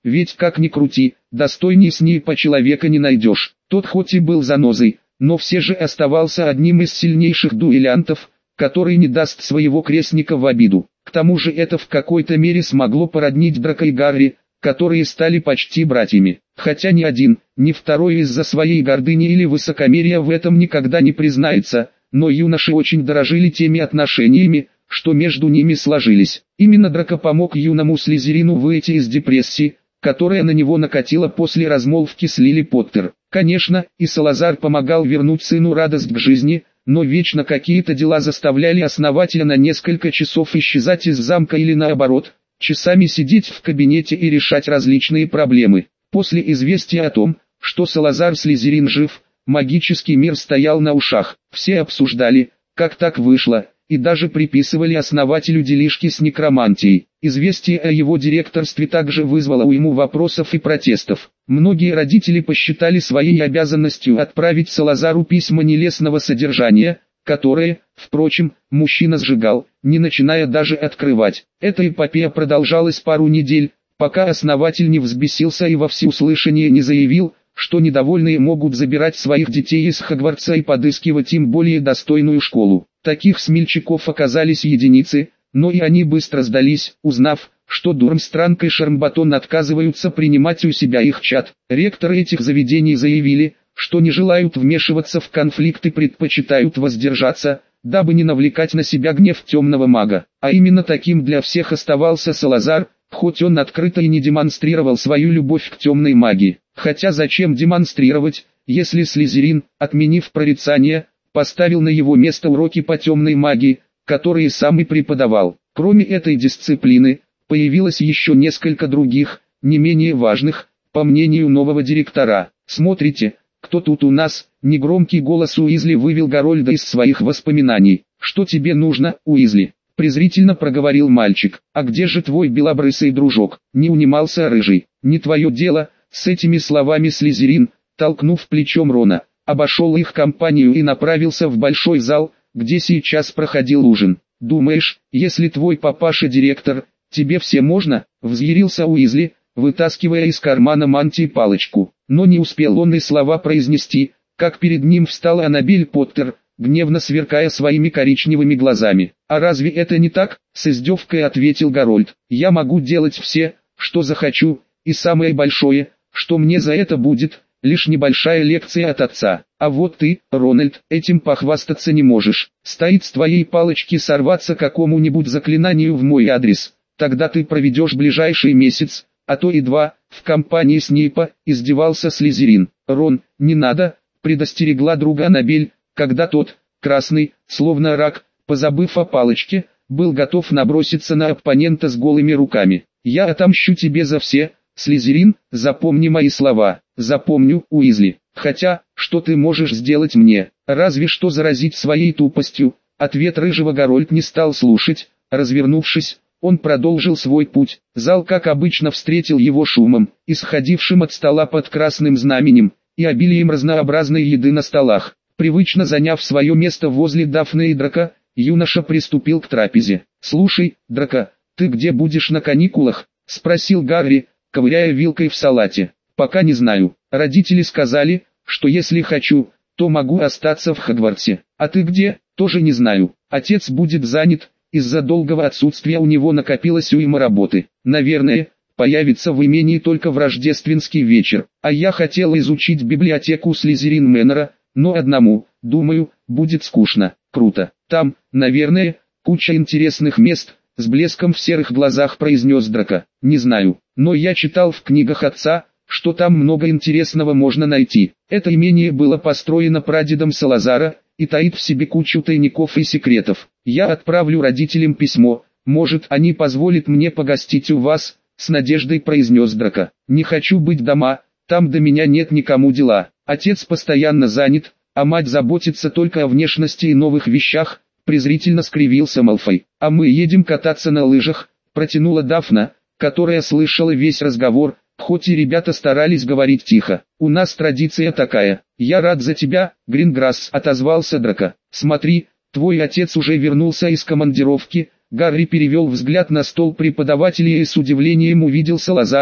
ведь как ни крути, достойней Снейпа человека не найдешь. Тот хоть и был занозой, но все же оставался одним из сильнейших дуэлянтов, который не даст своего крестника в обиду. К тому же это в какой-то мере смогло породнить Драко и Гарри, которые стали почти братьями. Хотя ни один, ни второй из-за своей гордыни или высокомерия в этом никогда не признается, но юноши очень дорожили теми отношениями, что между ними сложились. Именно Драко помог юному Слизерину выйти из депрессии, которая на него накатила после размолвки с Лили Поттер. Конечно, и Салазар помогал вернуть сыну радость к жизни, но вечно какие-то дела заставляли основателя на несколько часов исчезать из замка или наоборот, часами сидеть в кабинете и решать различные проблемы. После известия о том, что Салазар Слизерин жив, магический мир стоял на ушах. Все обсуждали, как так вышло, и даже приписывали основателю делишки с некромантией. Известие о его директорстве также вызвало уйму вопросов и протестов. Многие родители посчитали своей обязанностью отправить Салазару письма нелестного содержания, которые, впрочем, мужчина сжигал, не начиная даже открывать. Эта эпопея продолжалась пару недель, пока основатель не взбесился и во всеуслышание не заявил, что недовольные могут забирать своих детей из Хогвартса и подыскивать им более достойную школу. Таких смельчаков оказались единицы, но и они быстро сдались, узнав, что Дурмстранг и Шармбатон отказываются принимать у себя их чад. Ректоры этих заведений заявили, что не желают вмешиваться в конфликт и предпочитают воздержаться, дабы не навлекать на себя гнев темного мага. А именно таким для всех оставался Салазар, хоть он открыто и не демонстрировал свою любовь к темной магии. Хотя зачем демонстрировать, если Слизерин, отменив прорицание, поставил на его место уроки по темной магии, которые сам и преподавал. Кроме этой дисциплины, появилось еще несколько других, не менее важных, по мнению нового директора. «Смотрите, кто тут у нас?» — негромкий голос Уизли вывел Гарольда из своих воспоминаний. «Что тебе нужно, Уизли?» — презрительно проговорил мальчик. «А где же твой белобрысый дружок?» — не унимался Рыжий. «Не твое дело». С этими словами Слизерин, толкнув плечом Рона, обошел их компанию и направился в большой зал, где сейчас проходил ужин. «Думаешь, если твой папаша директор, тебе все можно?» — взъярился Уизли, вытаскивая из кармана мантии палочку. Но не успел он и слова произнести, как перед ним встала Аннабель Поттер, гневно сверкая своими коричневыми глазами. «А разве это не так?» — с издевкой ответил Гарольд. «Я могу делать все, что захочу, и самое большое, что мне за это будет, лишь небольшая лекция от отца. А вот ты, Рональд, этим похвастаться не можешь. Стоит с твоей палочки сорваться какому-нибудь заклинанию в мой адрес, тогда ты проведешь ближайший месяц, а то и два, в компании Снейпа», — издевался Слизерин. «Рон, не надо», — предостерегла друга Аннабель, когда тот, красный, словно рак, позабыв о палочке, был готов наброситься на оппонента с голыми руками. «Я отомщу тебе за все, Слизерин, запомни мои слова». «Запомню, Уизли. Хотя, что ты можешь сделать мне? Разве что заразить своей тупостью». Ответ Рыжего Гарольд не стал слушать. Развернувшись, он продолжил свой путь. Зал, как обычно, встретил его шумом, исходившим от стола под красным знаменем, и обилием разнообразной еды на столах. Привычно заняв свое место возле Дафны и Драко, юноша приступил к трапезе. «Слушай, Драко, ты где будешь на каникулах?» — спросил Гарри, ковыряя вилкой в салате. «Пока не знаю. Родители сказали, что если хочу, то могу остаться в Хогвартсе. А ты где? Тоже не знаю. Отец будет занят, из-за долгого отсутствия у него накопилось уйма работы. Наверное, появится в имении только в рождественский вечер. А я хотел изучить библиотеку Слизерин Мэннера, но одному, думаю, будет скучно». «Круто. Там, наверное, куча интересных мест», — с блеском в серых глазах произнес Драко. «Не знаю, но я читал в книгах отца, что там много интересного можно найти. Это имение было построено прадедом Салазара, и таит в себе кучу тайников и секретов. Я отправлю родителям письмо, может они позволят мне погостить у вас», — с надеждой произнес Драко. «Не хочу быть дома, там до меня нет никому дела. Отец постоянно занят, а мать заботится только о внешности и новых вещах», — презрительно скривился Малфой. «А мы едем кататься на лыжах», — протянула Дафна, которая слышала весь разговор, хоть и ребята старались говорить тихо. «У нас традиция такая». «Я рад за тебя, Гринграсс», — отозвался Драко. «Смотри, твой отец уже вернулся из командировки». Гарри перевел взгляд на стол преподавателя и с удивлением увидел Салазара,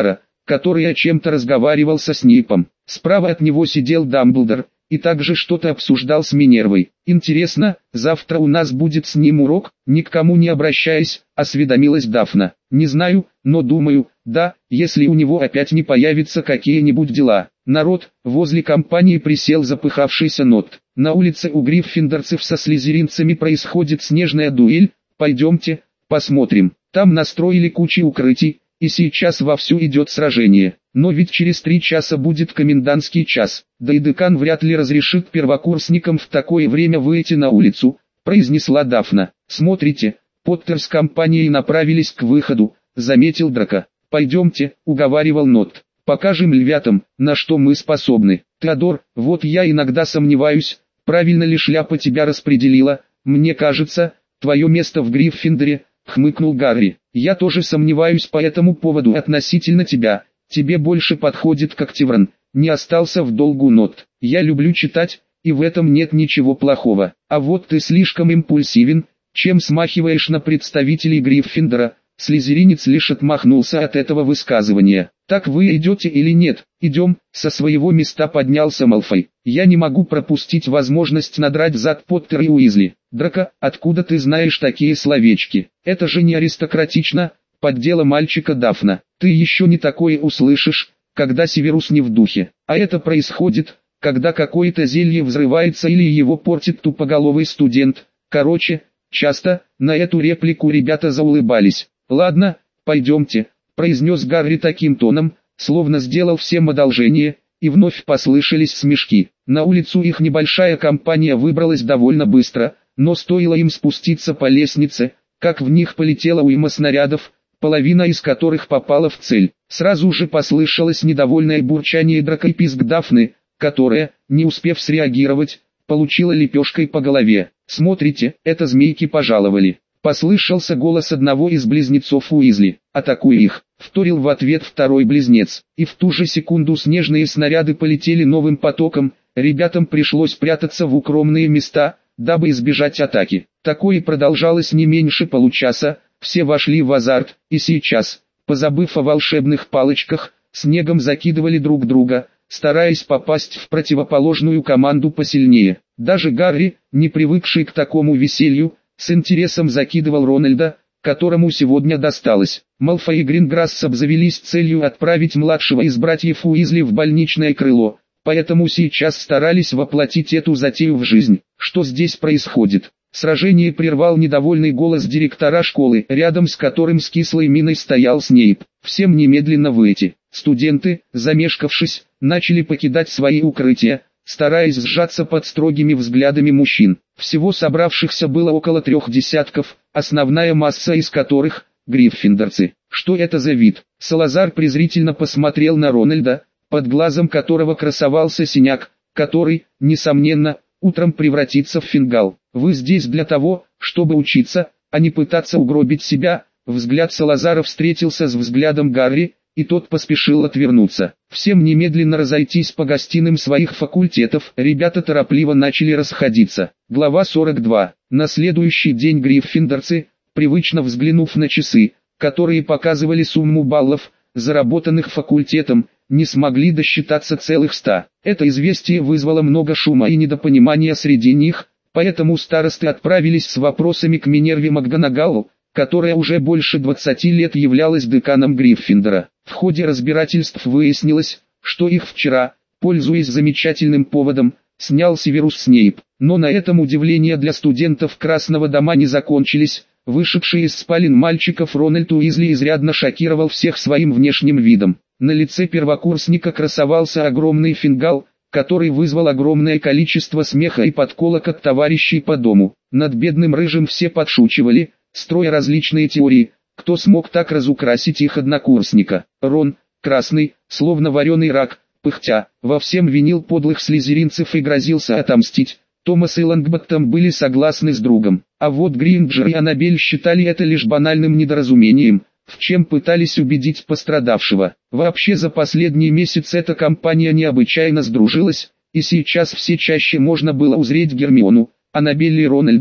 который о чем-то разговаривал со Снейпом. Справа от него сидел Дамблдор и также что-то обсуждал с Минервой. «Интересно, завтра у нас будет с ним урок?» Ни к кому не обращаясь, осведомилась Дафна. «Не знаю, но думаю, да, если у него опять не появятся какие-нибудь дела». Народ, возле компании присел запыхавшийся Нот. «На улице у гриффиндорцев со слизеринцами происходит снежная дуэль, пойдемте, посмотрим». Там настроили кучу укрытий, и сейчас вовсю идет сражение. Но ведь через 3 часа будет комендантский час, да и декан вряд ли разрешит первокурсникам в такое время выйти на улицу, произнесла Дафна. «Смотрите, Поттер с компанией направились к выходу», заметил Драко. «Пойдемте», уговаривал Нот. «Покажем львятам, на что мы способны». «Теодор, вот я иногда сомневаюсь, правильно ли шляпа тебя распределила, мне кажется, твое место в Гриффиндоре», хмыкнул Гарри. «Я тоже сомневаюсь по этому поводу относительно тебя. Тебе больше подходит Когтевран», не остался в долгу Нот. «Я люблю читать, и в этом нет ничего плохого. А вот ты слишком импульсивен, чем смахиваешь на представителей Гриффиндора». Слизеринец лишь отмахнулся от этого высказывания. «Так вы идете или нет?» «Идем», со своего места поднялся Малфой. «Я не могу пропустить возможность надрать зад Поттера и Уизли». «Драко, откуда ты знаешь такие словечки? Это же не аристократично», поддела мальчика Дафна. «Ты еще не такое услышишь, когда Северус не в духе. А это происходит, когда какое-то зелье взрывается или его портит тупоголовый студент. Короче, часто». На эту реплику ребята заулыбались. «Ладно, пойдемте», произнес Гарри таким тоном, словно сделал всем одолжение, и вновь послышались смешки. На улицу их небольшая компания выбралась довольно быстро, но стоило им спуститься по лестнице, как в них полетела уйма снарядов, половина из которых попала в цель. Сразу же послышалось недовольное бурчание Драко и писк Дафны, которая, не успев среагировать, получила лепешкой по голове. «Смотрите, это змейки пожаловали». Послышался голос одного из близнецов Уизли. «Атакуй их!» — вторил в ответ второй близнец. И в ту же секунду снежные снаряды полетели новым потоком. Ребятам пришлось прятаться в укромные места, дабы избежать атаки. Такое продолжалось не меньше получаса. Все вошли в азарт, и сейчас, позабыв о волшебных палочках, снегом закидывали друг друга, стараясь попасть в противоположную команду посильнее. Даже Гарри, не привыкший к такому веселью, с интересом закидывал Рональда, которому сегодня досталось. Малфой и Гринграсс обзавелись целью отправить младшего из братьев Уизли в больничное крыло, поэтому сейчас старались воплотить эту затею в жизнь. Что здесь происходит? Сражение прервал недовольный голос директора школы, рядом с которым с кислой миной стоял Снейп. «Всем немедленно выйти». Студенты, замешкавшись, начали покидать свои укрытия, стараясь сжаться под строгими взглядами мужчин. Всего собравшихся было около 3 десятков, основная масса из которых – гриффиндорцы. «Что это за вид?» Салазар презрительно посмотрел на Рональда, под глазом которого красовался синяк, который, несомненно, утром превратится в фингал. «Вы здесь для того, чтобы учиться, а не пытаться угробить себя». Взгляд Салазара встретился с взглядом Гарри, и тот поспешил отвернуться. «Всем немедленно разойтись по гостиным своих факультетов». Ребята торопливо начали расходиться. Глава 42. На следующий день гриффиндорцы, привычно взглянув на часы, которые показывали сумму баллов, заработанных факультетом, не смогли досчитаться целых 100. Это известие вызвало много шума и недопонимания среди них, поэтому старосты отправились с вопросами к Минерве МакГонагалл, которая уже больше 20 лет являлась деканом Гриффиндора. В ходе разбирательств выяснилось, что их вчера, пользуясь замечательным поводом, снял Северус Снейп. Но на этом удивления для студентов Красного дома не закончились. Вышедший из спален мальчиков Рональд Уизли изрядно шокировал всех своим внешним видом. На лице первокурсника красовался огромный фингал, который вызвал огромное количество смеха и подколок от товарищей по дому. Над бедным рыжим все подшучивали, строя различные теории, кто смог так разукрасить их однокурсника. Рон, красный, словно вареный рак, пыхтя, во всем винил подлых слизеринцев и грозился отомстить. Томас и Лонгботтом были согласны с другом, а вот Гринджер и Аннабель считали это лишь банальным недоразумением, в чем пытались убедить пострадавшего. Вообще за последний месяц эта компания необычайно сдружилась, и сейчас все чаще можно было узреть Гермиону, Аннабель и Рональда,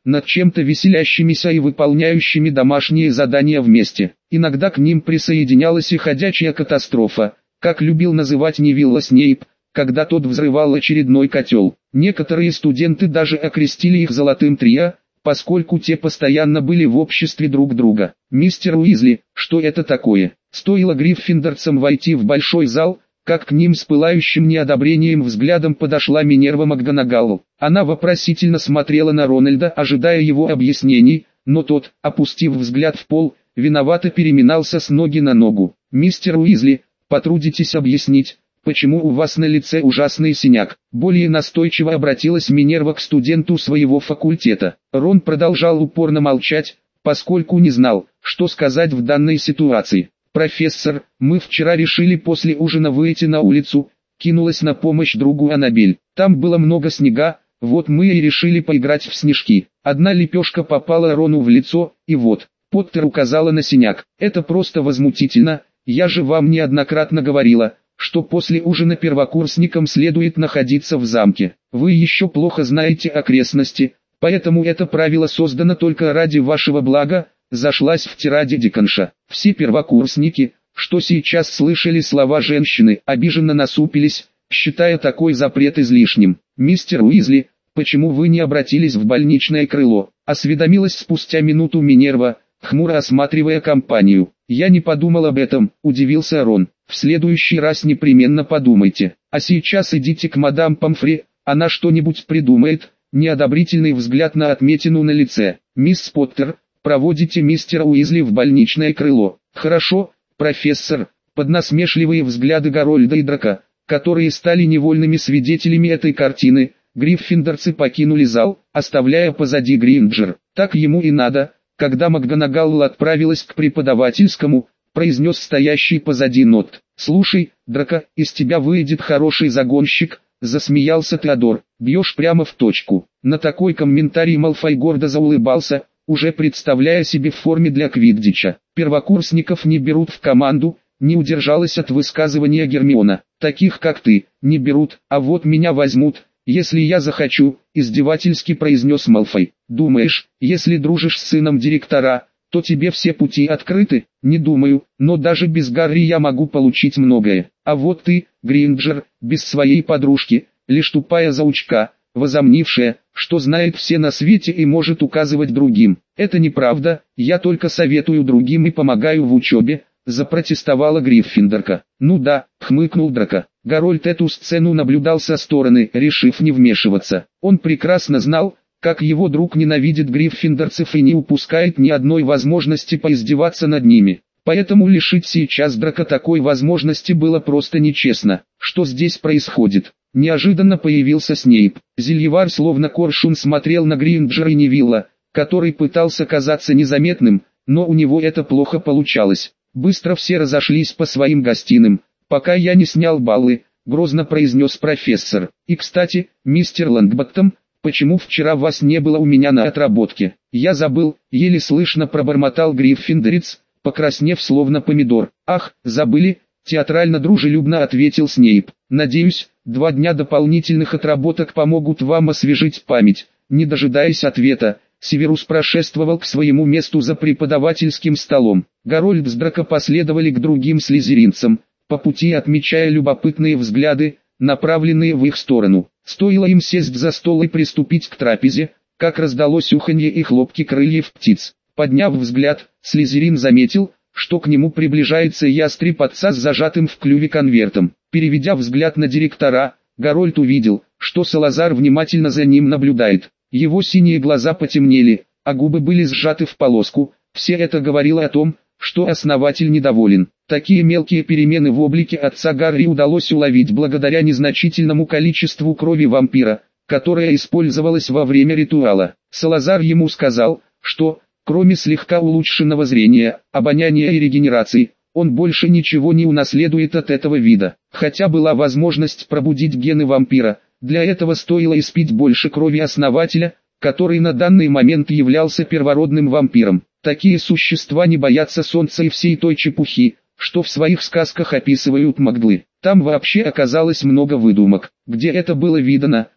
над чем-то веселящимися и выполняющими домашние задания вместе. Иногда к ним присоединялась и ходячая катастрофа, как любил называть Невилла Снейп, когда тот взрывал очередной котел. Некоторые студенты даже окрестили их «золотым трио», поскольку те постоянно были в обществе друг друга. «Мистер Уизли, что это такое?» Стоило гриффиндорцам войти в большой зал, как к ним с пылающим неодобрением взглядом подошла Минерва МакГонагал. Она вопросительно смотрела на Рональда, ожидая его объяснений, но тот, опустив взгляд в пол, виновато переминался с ноги на ногу. «Мистер Уизли, потрудитесь объяснить, почему у вас на лице ужасный синяк?» Более настойчиво обратилась Минерва к студенту своего факультета. Рон продолжал упорно молчать, поскольку не знал, что сказать в данной ситуации. «Профессор, мы вчера решили после ужина выйти на улицу», кинулась на помощь другу Аннабель. «Там было много снега, вот мы и решили поиграть в снежки. Одна лепешка попала Рону в лицо, и вот». Поттер указала на синяк. «Это просто возмутительно, я же вам неоднократно говорила, что после ужина первокурсникам следует находиться в замке. Вы еще плохо знаете окрестности, поэтому это правило создано только ради вашего блага», зашлась в тираде деканша. Все первокурсники, что сейчас слышали слова женщины, обиженно насупились, считая такой запрет излишним. «Мистер Уизли, почему вы не обратились в больничное крыло?» осведомилась спустя минуту Минерва, хмуро осматривая компанию. «Я не подумал об этом», удивился Рон. «В следующий раз непременно подумайте. А сейчас идите к мадам Помфри, она что-нибудь придумает». Неодобрительный взгляд на отметину на лице. «Мисс Поттер, проводите мистера Уизли в больничное крыло». «Хорошо, профессор», под насмешливые взгляды Гарольда и Драка, которые стали невольными свидетелями этой картины, гриффиндорцы покинули зал, оставляя позади Гринджер. «Так ему и надо». Когда МакГонагал отправилась к преподавательскому, произнес стоящий позади Нот. «Слушай, Драко, из тебя выйдет хороший загонщик», засмеялся Теодор. «Бьешь прямо в точку». На такой комментарий Малфой гордо заулыбался, уже представляя себе в форме для квиддича. «Первокурсников не берут в команду», не удержалась от высказывания Гермиона. «Таких как ты, не берут, а вот меня возьмут, если я захочу», издевательски произнес Малфой. «Думаешь, если дружишь с сыном директора, то тебе все пути открыты?» «Не думаю, но даже без Гарри я могу получить многое. А вот ты, Гринджер, без своей подружки, лишь тупая заучка, возомнившая, что знает все на свете и может указывать другим». «Это неправда, я только советую другим и помогаю в учебе», запротестовала Гриффиндорка. «Ну да», хмыкнул Драко. Гарольд эту сцену наблюдал со стороны, решив не вмешиваться. Он прекрасно знал, как его друг ненавидит гриффиндорцев и не упускает ни одной возможности поиздеваться над ними. Поэтому лишить сейчас Драко такой возможности было просто нечестно. «Что здесь происходит?» Неожиданно появился Снейп. Зельевар словно коршун смотрел на Гринджера и Невилла, который пытался казаться незаметным, но у него это плохо получалось. «Быстро все разошлись по своим гостиным, пока я не снял баллы», грозно произнес профессор. «И кстати, мистер Лонгботтом, почему вчера вас не было у меня на отработке?» «Я забыл», еле слышно пробормотал гриффиндорец, покраснев словно помидор. «Ах, забыли», театрально-дружелюбно ответил Снейп. «Надеюсь, 2 дня дополнительных отработок помогут вам освежить память». Не дожидаясь ответа, Северус прошествовал к своему месту за преподавательским столом. Гарольд с Драко последовали к другим слизеринцам, по пути отмечая любопытные взгляды, направленные в их сторону. Стоило им сесть за стол и приступить к трапезе, как раздалось уханье и хлопки крыльев птиц. Подняв взгляд, слизерин заметил, что к нему приближается ястреб-отца с зажатым в клюве конвертом. Переведя взгляд на директора, Гарольд увидел, что Салазар внимательно за ним наблюдает. Его синие глаза потемнели, а губы были сжаты в полоску. Все это говорило о том, что основатель недоволен. Такие мелкие перемены в облике отца Гарри удалось уловить благодаря незначительному количеству крови вампира, которая использовалась во время ритуала. Салазар ему сказал, что, кроме слегка улучшенного зрения, обоняния и регенерации, он больше ничего не унаследует от этого вида. Хотя была возможность пробудить гены вампира, для этого стоило испить больше крови основателя, который на данный момент являлся первородным вампиром. Такие существа не боятся солнца и всей той чепухи, что в своих сказках описывают маглы. Там вообще оказалось много выдумок. Где это было видано,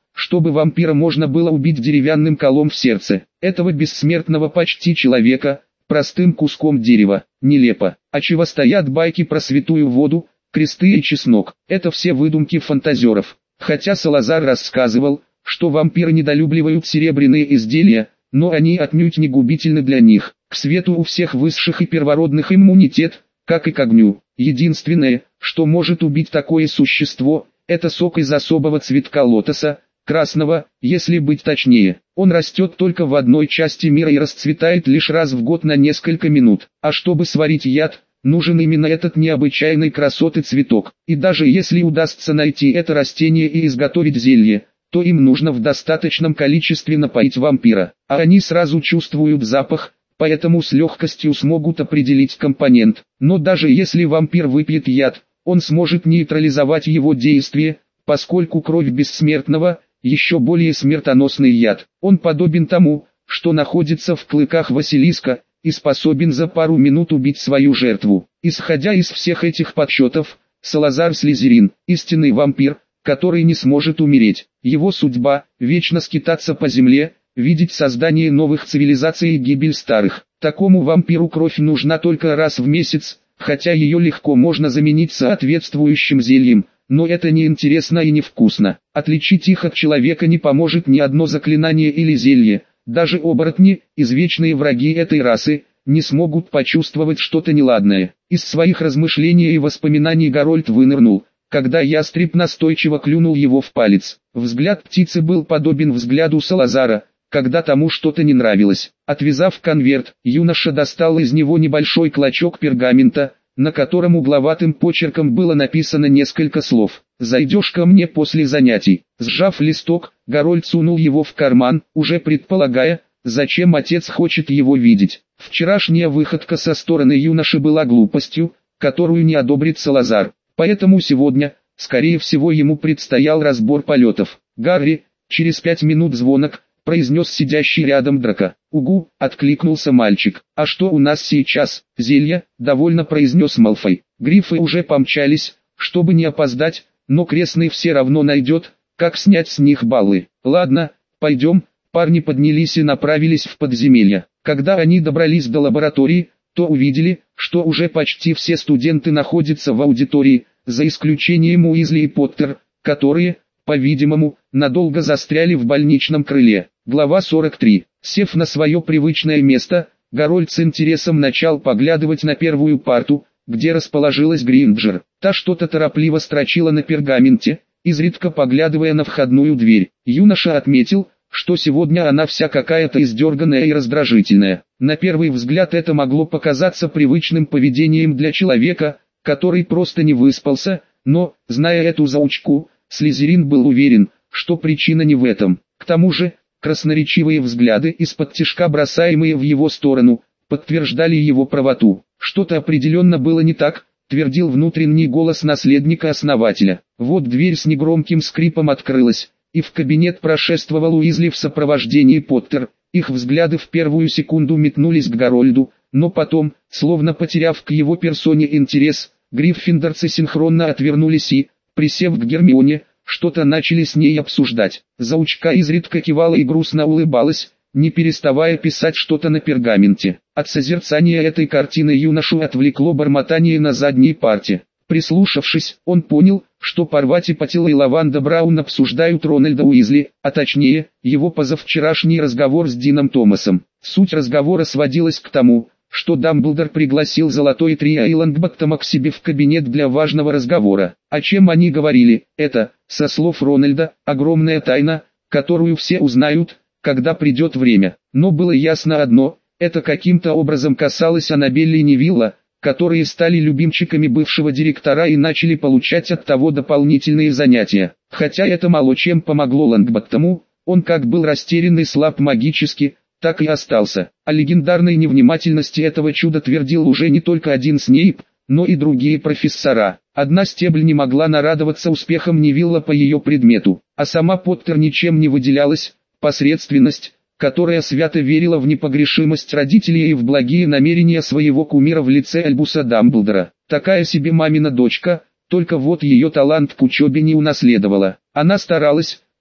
чтобы вампира можно было убить деревянным колом в сердце. Этого бессмертного почти человека, простым куском дерева. Нелепо. А чего стоят байки про святую воду, кресты и чеснок? Это все выдумки фантазеров. Хотя Салазар рассказывал, что вампиры недолюбливают серебряные изделия, но они отнюдь не губительны для них. К свету у всех высших и первородных иммунитет, как и к огню. Единственное, что может убить такое существо, это сок из особого цветка лотоса, красного, если быть точнее. Он растет только в одной части мира и расцветает лишь раз в год на несколько минут. А чтобы сварить яд, нужен именно этот необычайной красоты цветок. И даже если удастся найти это растение и изготовить зелье, то им нужно в достаточном количестве напоить вампира. А они сразу чувствуют запах, поэтому с легкостью смогут определить компонент. Но даже если вампир выпьет яд, он сможет нейтрализовать его действие, поскольку кровь бессмертного – еще более смертоносный яд. Он подобен тому, что находится в клыках Василиска, и способен за пару минут убить свою жертву. Исходя из всех этих подсчетов, Салазар Слизерин – истинный вампир, который не сможет умереть. Его судьба – вечно скитаться по земле, видеть создание новых цивилизаций и гибель старых. Такому вампиру кровь нужна только раз в месяц, хотя ее легко можно заменить соответствующим зельем, но это неинтересно и невкусно. Отличить их от человека не поможет ни одно заклинание или зелье. Даже оборотни, извечные враги этой расы, не смогут почувствовать что-то неладное. Из своих размышлений и воспоминаний Гарольд вынырнул, когда ястреб настойчиво клюнул его в палец. Взгляд птицы был подобен взгляду Салазара, когда тому что-то не нравилось. Отвязав конверт, юноша достал из него небольшой клочок пергамента, на котором угловатым почерком было написано несколько слов. «Зайдешь ко мне после занятий». Сжав листок, Гарольд сунул его в карман, уже предполагая, зачем отец хочет его видеть. Вчерашняя выходка со стороны юноши была глупостью, которую не одобрит Салазар. Поэтому сегодня, скорее всего, ему предстоял разбор полетов. «Гарри, через 5 минут звонок», — произнес сидящий рядом Драко. «Угу», — откликнулся мальчик. «А что у нас сейчас?» «Зелье», — довольно произнес Малфой. «Грифы уже помчались, чтобы не опоздать, но крестный все равно найдет, как снять с них баллы. Ладно, пойдем». Парни поднялись и направились в подземелье. Когда они добрались до лаборатории, то увидели, что уже почти все студенты находятся в аудитории, за исключением Уизли и Поттер, которые, по-видимому, надолго застряли в больничном крыле. Глава 43. Сев на свое привычное место, Гарольд с интересом начал поглядывать на первую парту, где расположилась Гринджер. Та что-то торопливо строчила на пергаменте, изредка поглядывая на входную дверь. Юноша отметил, что сегодня она вся какая-то издерганная и раздражительная. На первый взгляд это могло показаться привычным поведением для человека, который просто не выспался, но, зная эту заучку, Слизерин был уверен, что причина не в этом. К тому же, красноречивые взгляды, из-под тишка бросаемые в его сторону, подтверждали его правоту. Что-то определенно было не так, твердил внутренний голос наследника-основателя. Вот дверь с негромким скрипом открылась, и в кабинет прошествовал Уизли в сопровождении Поттер. Их взгляды в первую секунду метнулись к Гарольду, но потом, словно потеряв к его персоне интерес, гриффиндорцы синхронно отвернулись и, присев к Гермионе, что-то начали с ней обсуждать. Заучка изредка кивала и грустно улыбалась, не переставая писать что-то на пергаменте. От созерцания этой картины юношу отвлекло бормотание на задней парте. Прислушавшись, он понял, что Парвати Патил и Лаванда Браун обсуждают Рональда Уизли, а точнее, его позавчерашний разговор с Дином Томасом. Суть разговора сводилась к тому, что Дамблдор пригласил Золотой Трио и Лонгботтома к себе в кабинет для важного разговора. О чем они говорили, это, со слов Рональда, огромная тайна, которую все узнают, когда придет время. Но было ясно одно, это каким-то образом касалось Аннабелли и Невилла, которые стали любимчиками бывшего директора и начали получать от того дополнительные занятия. Хотя это мало чем помогло Лонгботтому, он как был растерян и слаб магически, так и остался. О легендарной невнимательности этого чуда твердил уже не только один Снейп, но и другие профессора. Одна Стебль не могла нарадоваться успехам Невилла по ее предмету, а сама Поттер ничем не выделялась, посредственность, которая свято верила в непогрешимость родителей и в благие намерения своего кумира в лице Альбуса Дамблдора. Такая себе мамина дочка, только вот ее талант к учебе не унаследовала. Она старалась,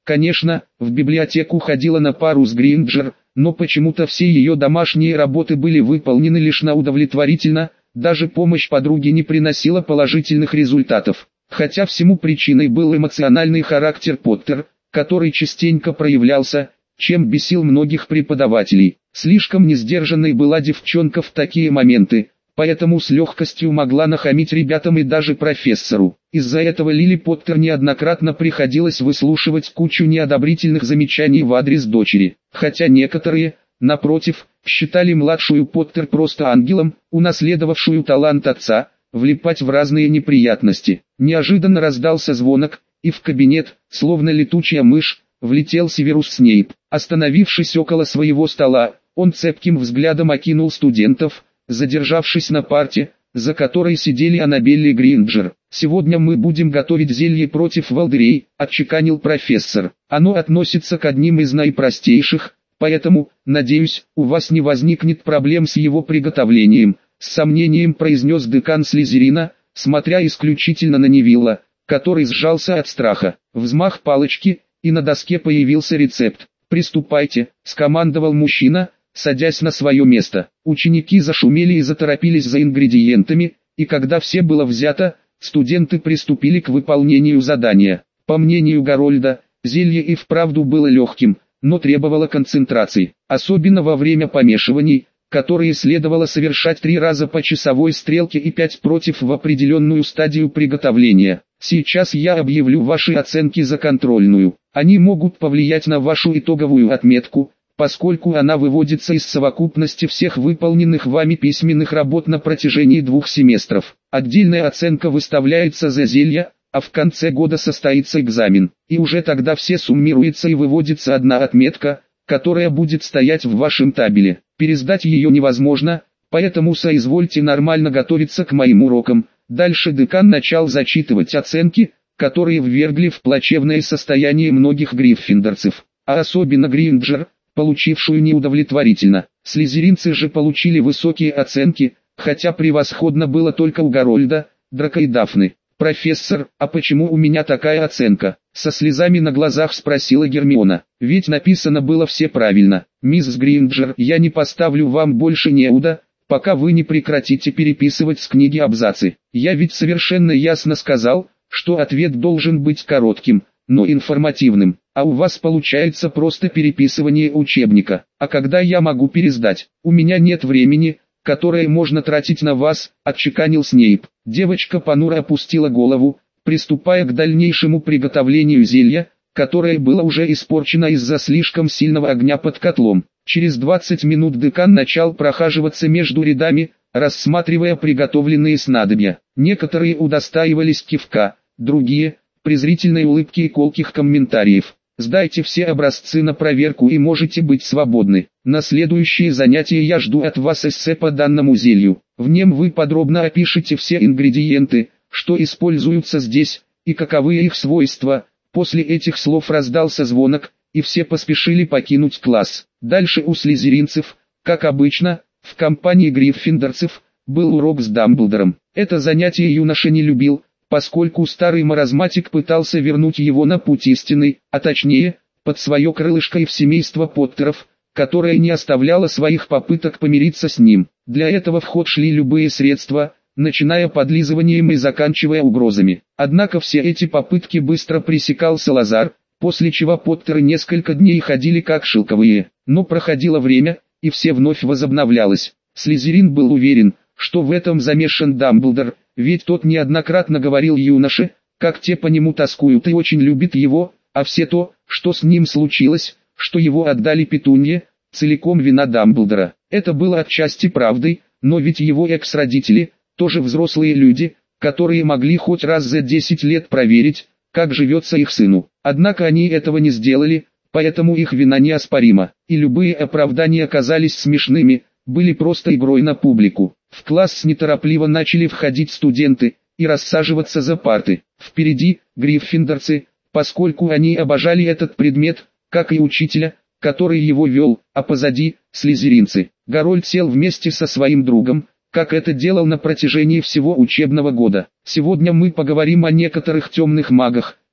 Конечно, в библиотеку ходила на пару с Гринджер, но почему-то все ее домашние работы были выполнены лишь на удовлетворительно, даже помощь подруги не приносила положительных результатов. Хотя всему причиной был эмоциональный характер Поттер, который частенько проявлялся, чем бесил многих преподавателей. Слишком несдержанной была девчонка в такие моменты, поэтому с легкостью могла нахамить ребятам и даже профессору. Из-за этого Лили Поттер неоднократно приходилось выслушивать кучу неодобрительных замечаний в адрес дочери. Хотя некоторые, напротив, считали младшую Поттер просто ангелом, унаследовавшую талант отца, влипать в разные неприятности. Неожиданно раздался звонок, и в кабинет, словно летучая мышь, влетел Северус Снейп. Остановившись около своего стола, он цепким взглядом окинул студентов, задержавшись на парте, за которой сидели Аннабель и Гринджер. «Сегодня мы будем готовить зелье против волдырей», – отчеканил профессор. «Оно относится к одним из наипростейших, поэтому, надеюсь, у вас не возникнет проблем с его приготовлением», – с сомнением произнес декан Слизерина, смотря исключительно на Невилла, который сжался от страха. Взмах палочки, и на доске появился рецепт. «Приступайте», – скомандовал мужчина, садясь на свое место. Ученики зашумели и заторопились за ингредиентами, и когда все было взято, студенты приступили к выполнению задания. По мнению Гарольда, зелье и вправду было легким, но требовало концентрации, особенно во время помешиваний, которые следовало совершать 3 раза по часовой стрелке и 5 против в определенную стадию приготовления. Сейчас я объявлю ваши оценки за контрольную. Они могут повлиять на вашу итоговую отметку, поскольку она выводится из совокупности всех выполненных вами письменных работ на протяжении 2 семестров. Отдельная оценка выставляется за зелье, а в конце года состоится экзамен. И уже тогда все суммируется и выводится одна отметка, которая будет стоять в вашем табеле. Пересдать ее невозможно, поэтому соизвольте нормально готовиться к моим урокам. Дальше декан начал зачитывать оценки, которые ввергли в плачевное состояние многих гриффиндорцев, а особенно Гринджер, получившую неудовлетворительно. Слизеринцы же получили высокие оценки, хотя превосходно было только у Гарольда, Драко и Дафны. «Профессор, а почему у меня такая оценка?» Со слезами на глазах спросила Гермиона. «Ведь написано было все правильно. Мисс Гринджер, я не поставлю вам больше неуда, пока вы не прекратите переписывать с книги абзацы. Я ведь совершенно ясно сказал, что ответ должен быть коротким, но информативным, а у вас получается просто переписывание учебника. А когда я могу пересдать? У меня нет времени, которое можно тратить на вас», – отчеканил Снейп. Девочка понуро опустила голову, приступая к дальнейшему приготовлению зелья, которое было уже испорчено из-за слишком сильного огня под котлом. Через 20 минут декан начал прохаживаться между рядами, рассматривая приготовленные снадобья. Некоторые удостаивались кивка, другие – презрительной улыбки и колких комментариев. «Сдайте все образцы на проверку и можете быть свободны. На следующее занятие я жду от вас эссе по данному зелью. В нем вы подробно опишите все ингредиенты, что используются здесь, и каковы их свойства». После этих слов раздался звонок, и все поспешили покинуть класс. Дальше у слизеринцев, как обычно, в компании гриффиндорцев, был урок с Дамблдором. Это занятие юноша не любил, поскольку старый маразматик пытался вернуть его на путь истинный, а точнее, под свое крылышко и в семейство Поттеров, которое не оставляло своих попыток помириться с ним. Для этого в ход шли любые средства, начиная подлизыванием и заканчивая угрозами. Однако все эти попытки быстро пресекал Салазар, после чего Поттеры несколько дней ходили как шелковые. Но проходило время, и все вновь возобновлялось. Слизерин был уверен, что в этом замешан Дамблдор, ведь тот неоднократно говорил юноше, как те по нему тоскуют и очень любят его, а все то, что с ним случилось, что его отдали Петунье, целиком вина Дамблдора. Это было отчасти правдой, но ведь его экс-родители, тоже взрослые люди, которые могли хоть раз за 10 лет проверить, как живется их сыну. Однако они этого не сделали, поэтому их вина неоспорима, и любые оправдания казались смешными, были просто игрой на публику. В класс неторопливо начали входить студенты и рассаживаться за парты. Впереди – гриффиндорцы, поскольку они обожали этот предмет, как и учителя, который его вел, а позади – слизеринцы. Гарольд сел вместе со своим другом, как это делал на протяжении всего учебного года. «Сегодня мы поговорим о некоторых темных магах,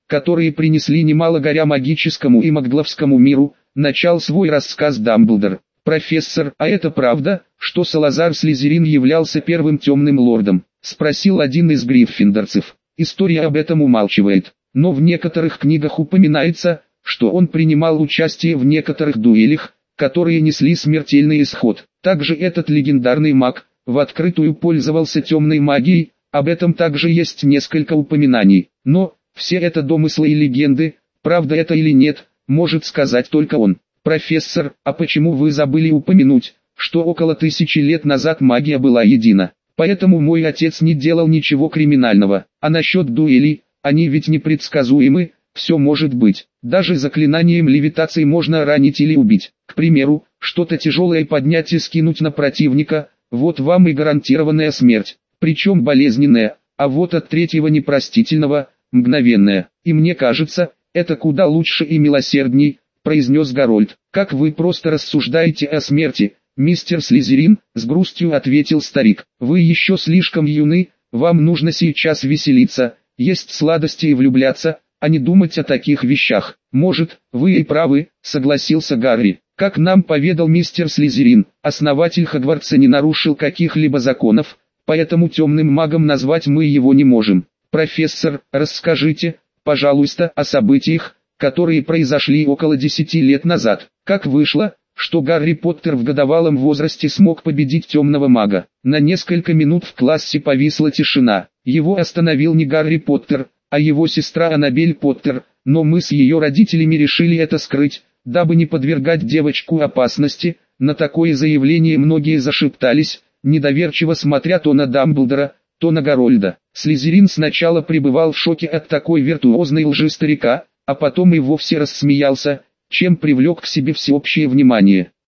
которые принесли немало горя магическому и магловскому миру, начал свой рассказ Дамблдор. «Профессор, а это правда, что Салазар Слизерин являлся первым темным лордом?» — спросил один из гриффиндорцев. «История об этом умалчивает, но в некоторых книгах упоминается, что он принимал участие в некоторых дуэлях, которые несли смертельный исход. Также этот легендарный маг в открытую пользовался темной магией, об этом также есть несколько упоминаний. Но, все это домыслы и легенды, правда это или нет, может сказать только он. Профессор, а почему вы забыли упомянуть, что около 1000 лет назад магия была едина? Поэтому мой отец не делал ничего криминального. А насчет дуэлей, они ведь непредсказуемы, все может быть. Даже заклинанием левитации можно ранить или убить. К примеру, что-то тяжелое поднять и скинуть на противника, вот вам и гарантированная смерть. Причем болезненная, а вот от третьего непростительного, мгновенная. И мне кажется, это куда лучше и милосердней, произнес Гарольд. Как вы просто рассуждаете о смерти, мистер Слизерин, с грустью ответил старик. Вы еще слишком юны, вам нужно сейчас веселиться, есть сладости и влюбляться, а не думать о таких вещах. Может, вы и правы, согласился Гарри. Как нам поведал мистер Слизерин, основатель Хогвартса не нарушил каких-либо законов, поэтому темным магом назвать мы его не можем. Профессор, расскажите, пожалуйста, о событиях, которые произошли около 10 лет назад. Как вышло, что Гарри Поттер в годовалом возрасте смог победить темного мага? На несколько минут в классе повисла тишина. Его остановил не Гарри Поттер, а его сестра Аннабель Поттер, но мы с ее родителями решили это скрыть, дабы не подвергать девочку опасности. На такое заявление многие зашептались, недоверчиво смотря то на Дамблдора, то на Гарольда. Слизерин сначала пребывал в шоке от такой виртуозной лжи старика, а потом и вовсе рассмеялся, чем привлек к себе всеобщее внимание.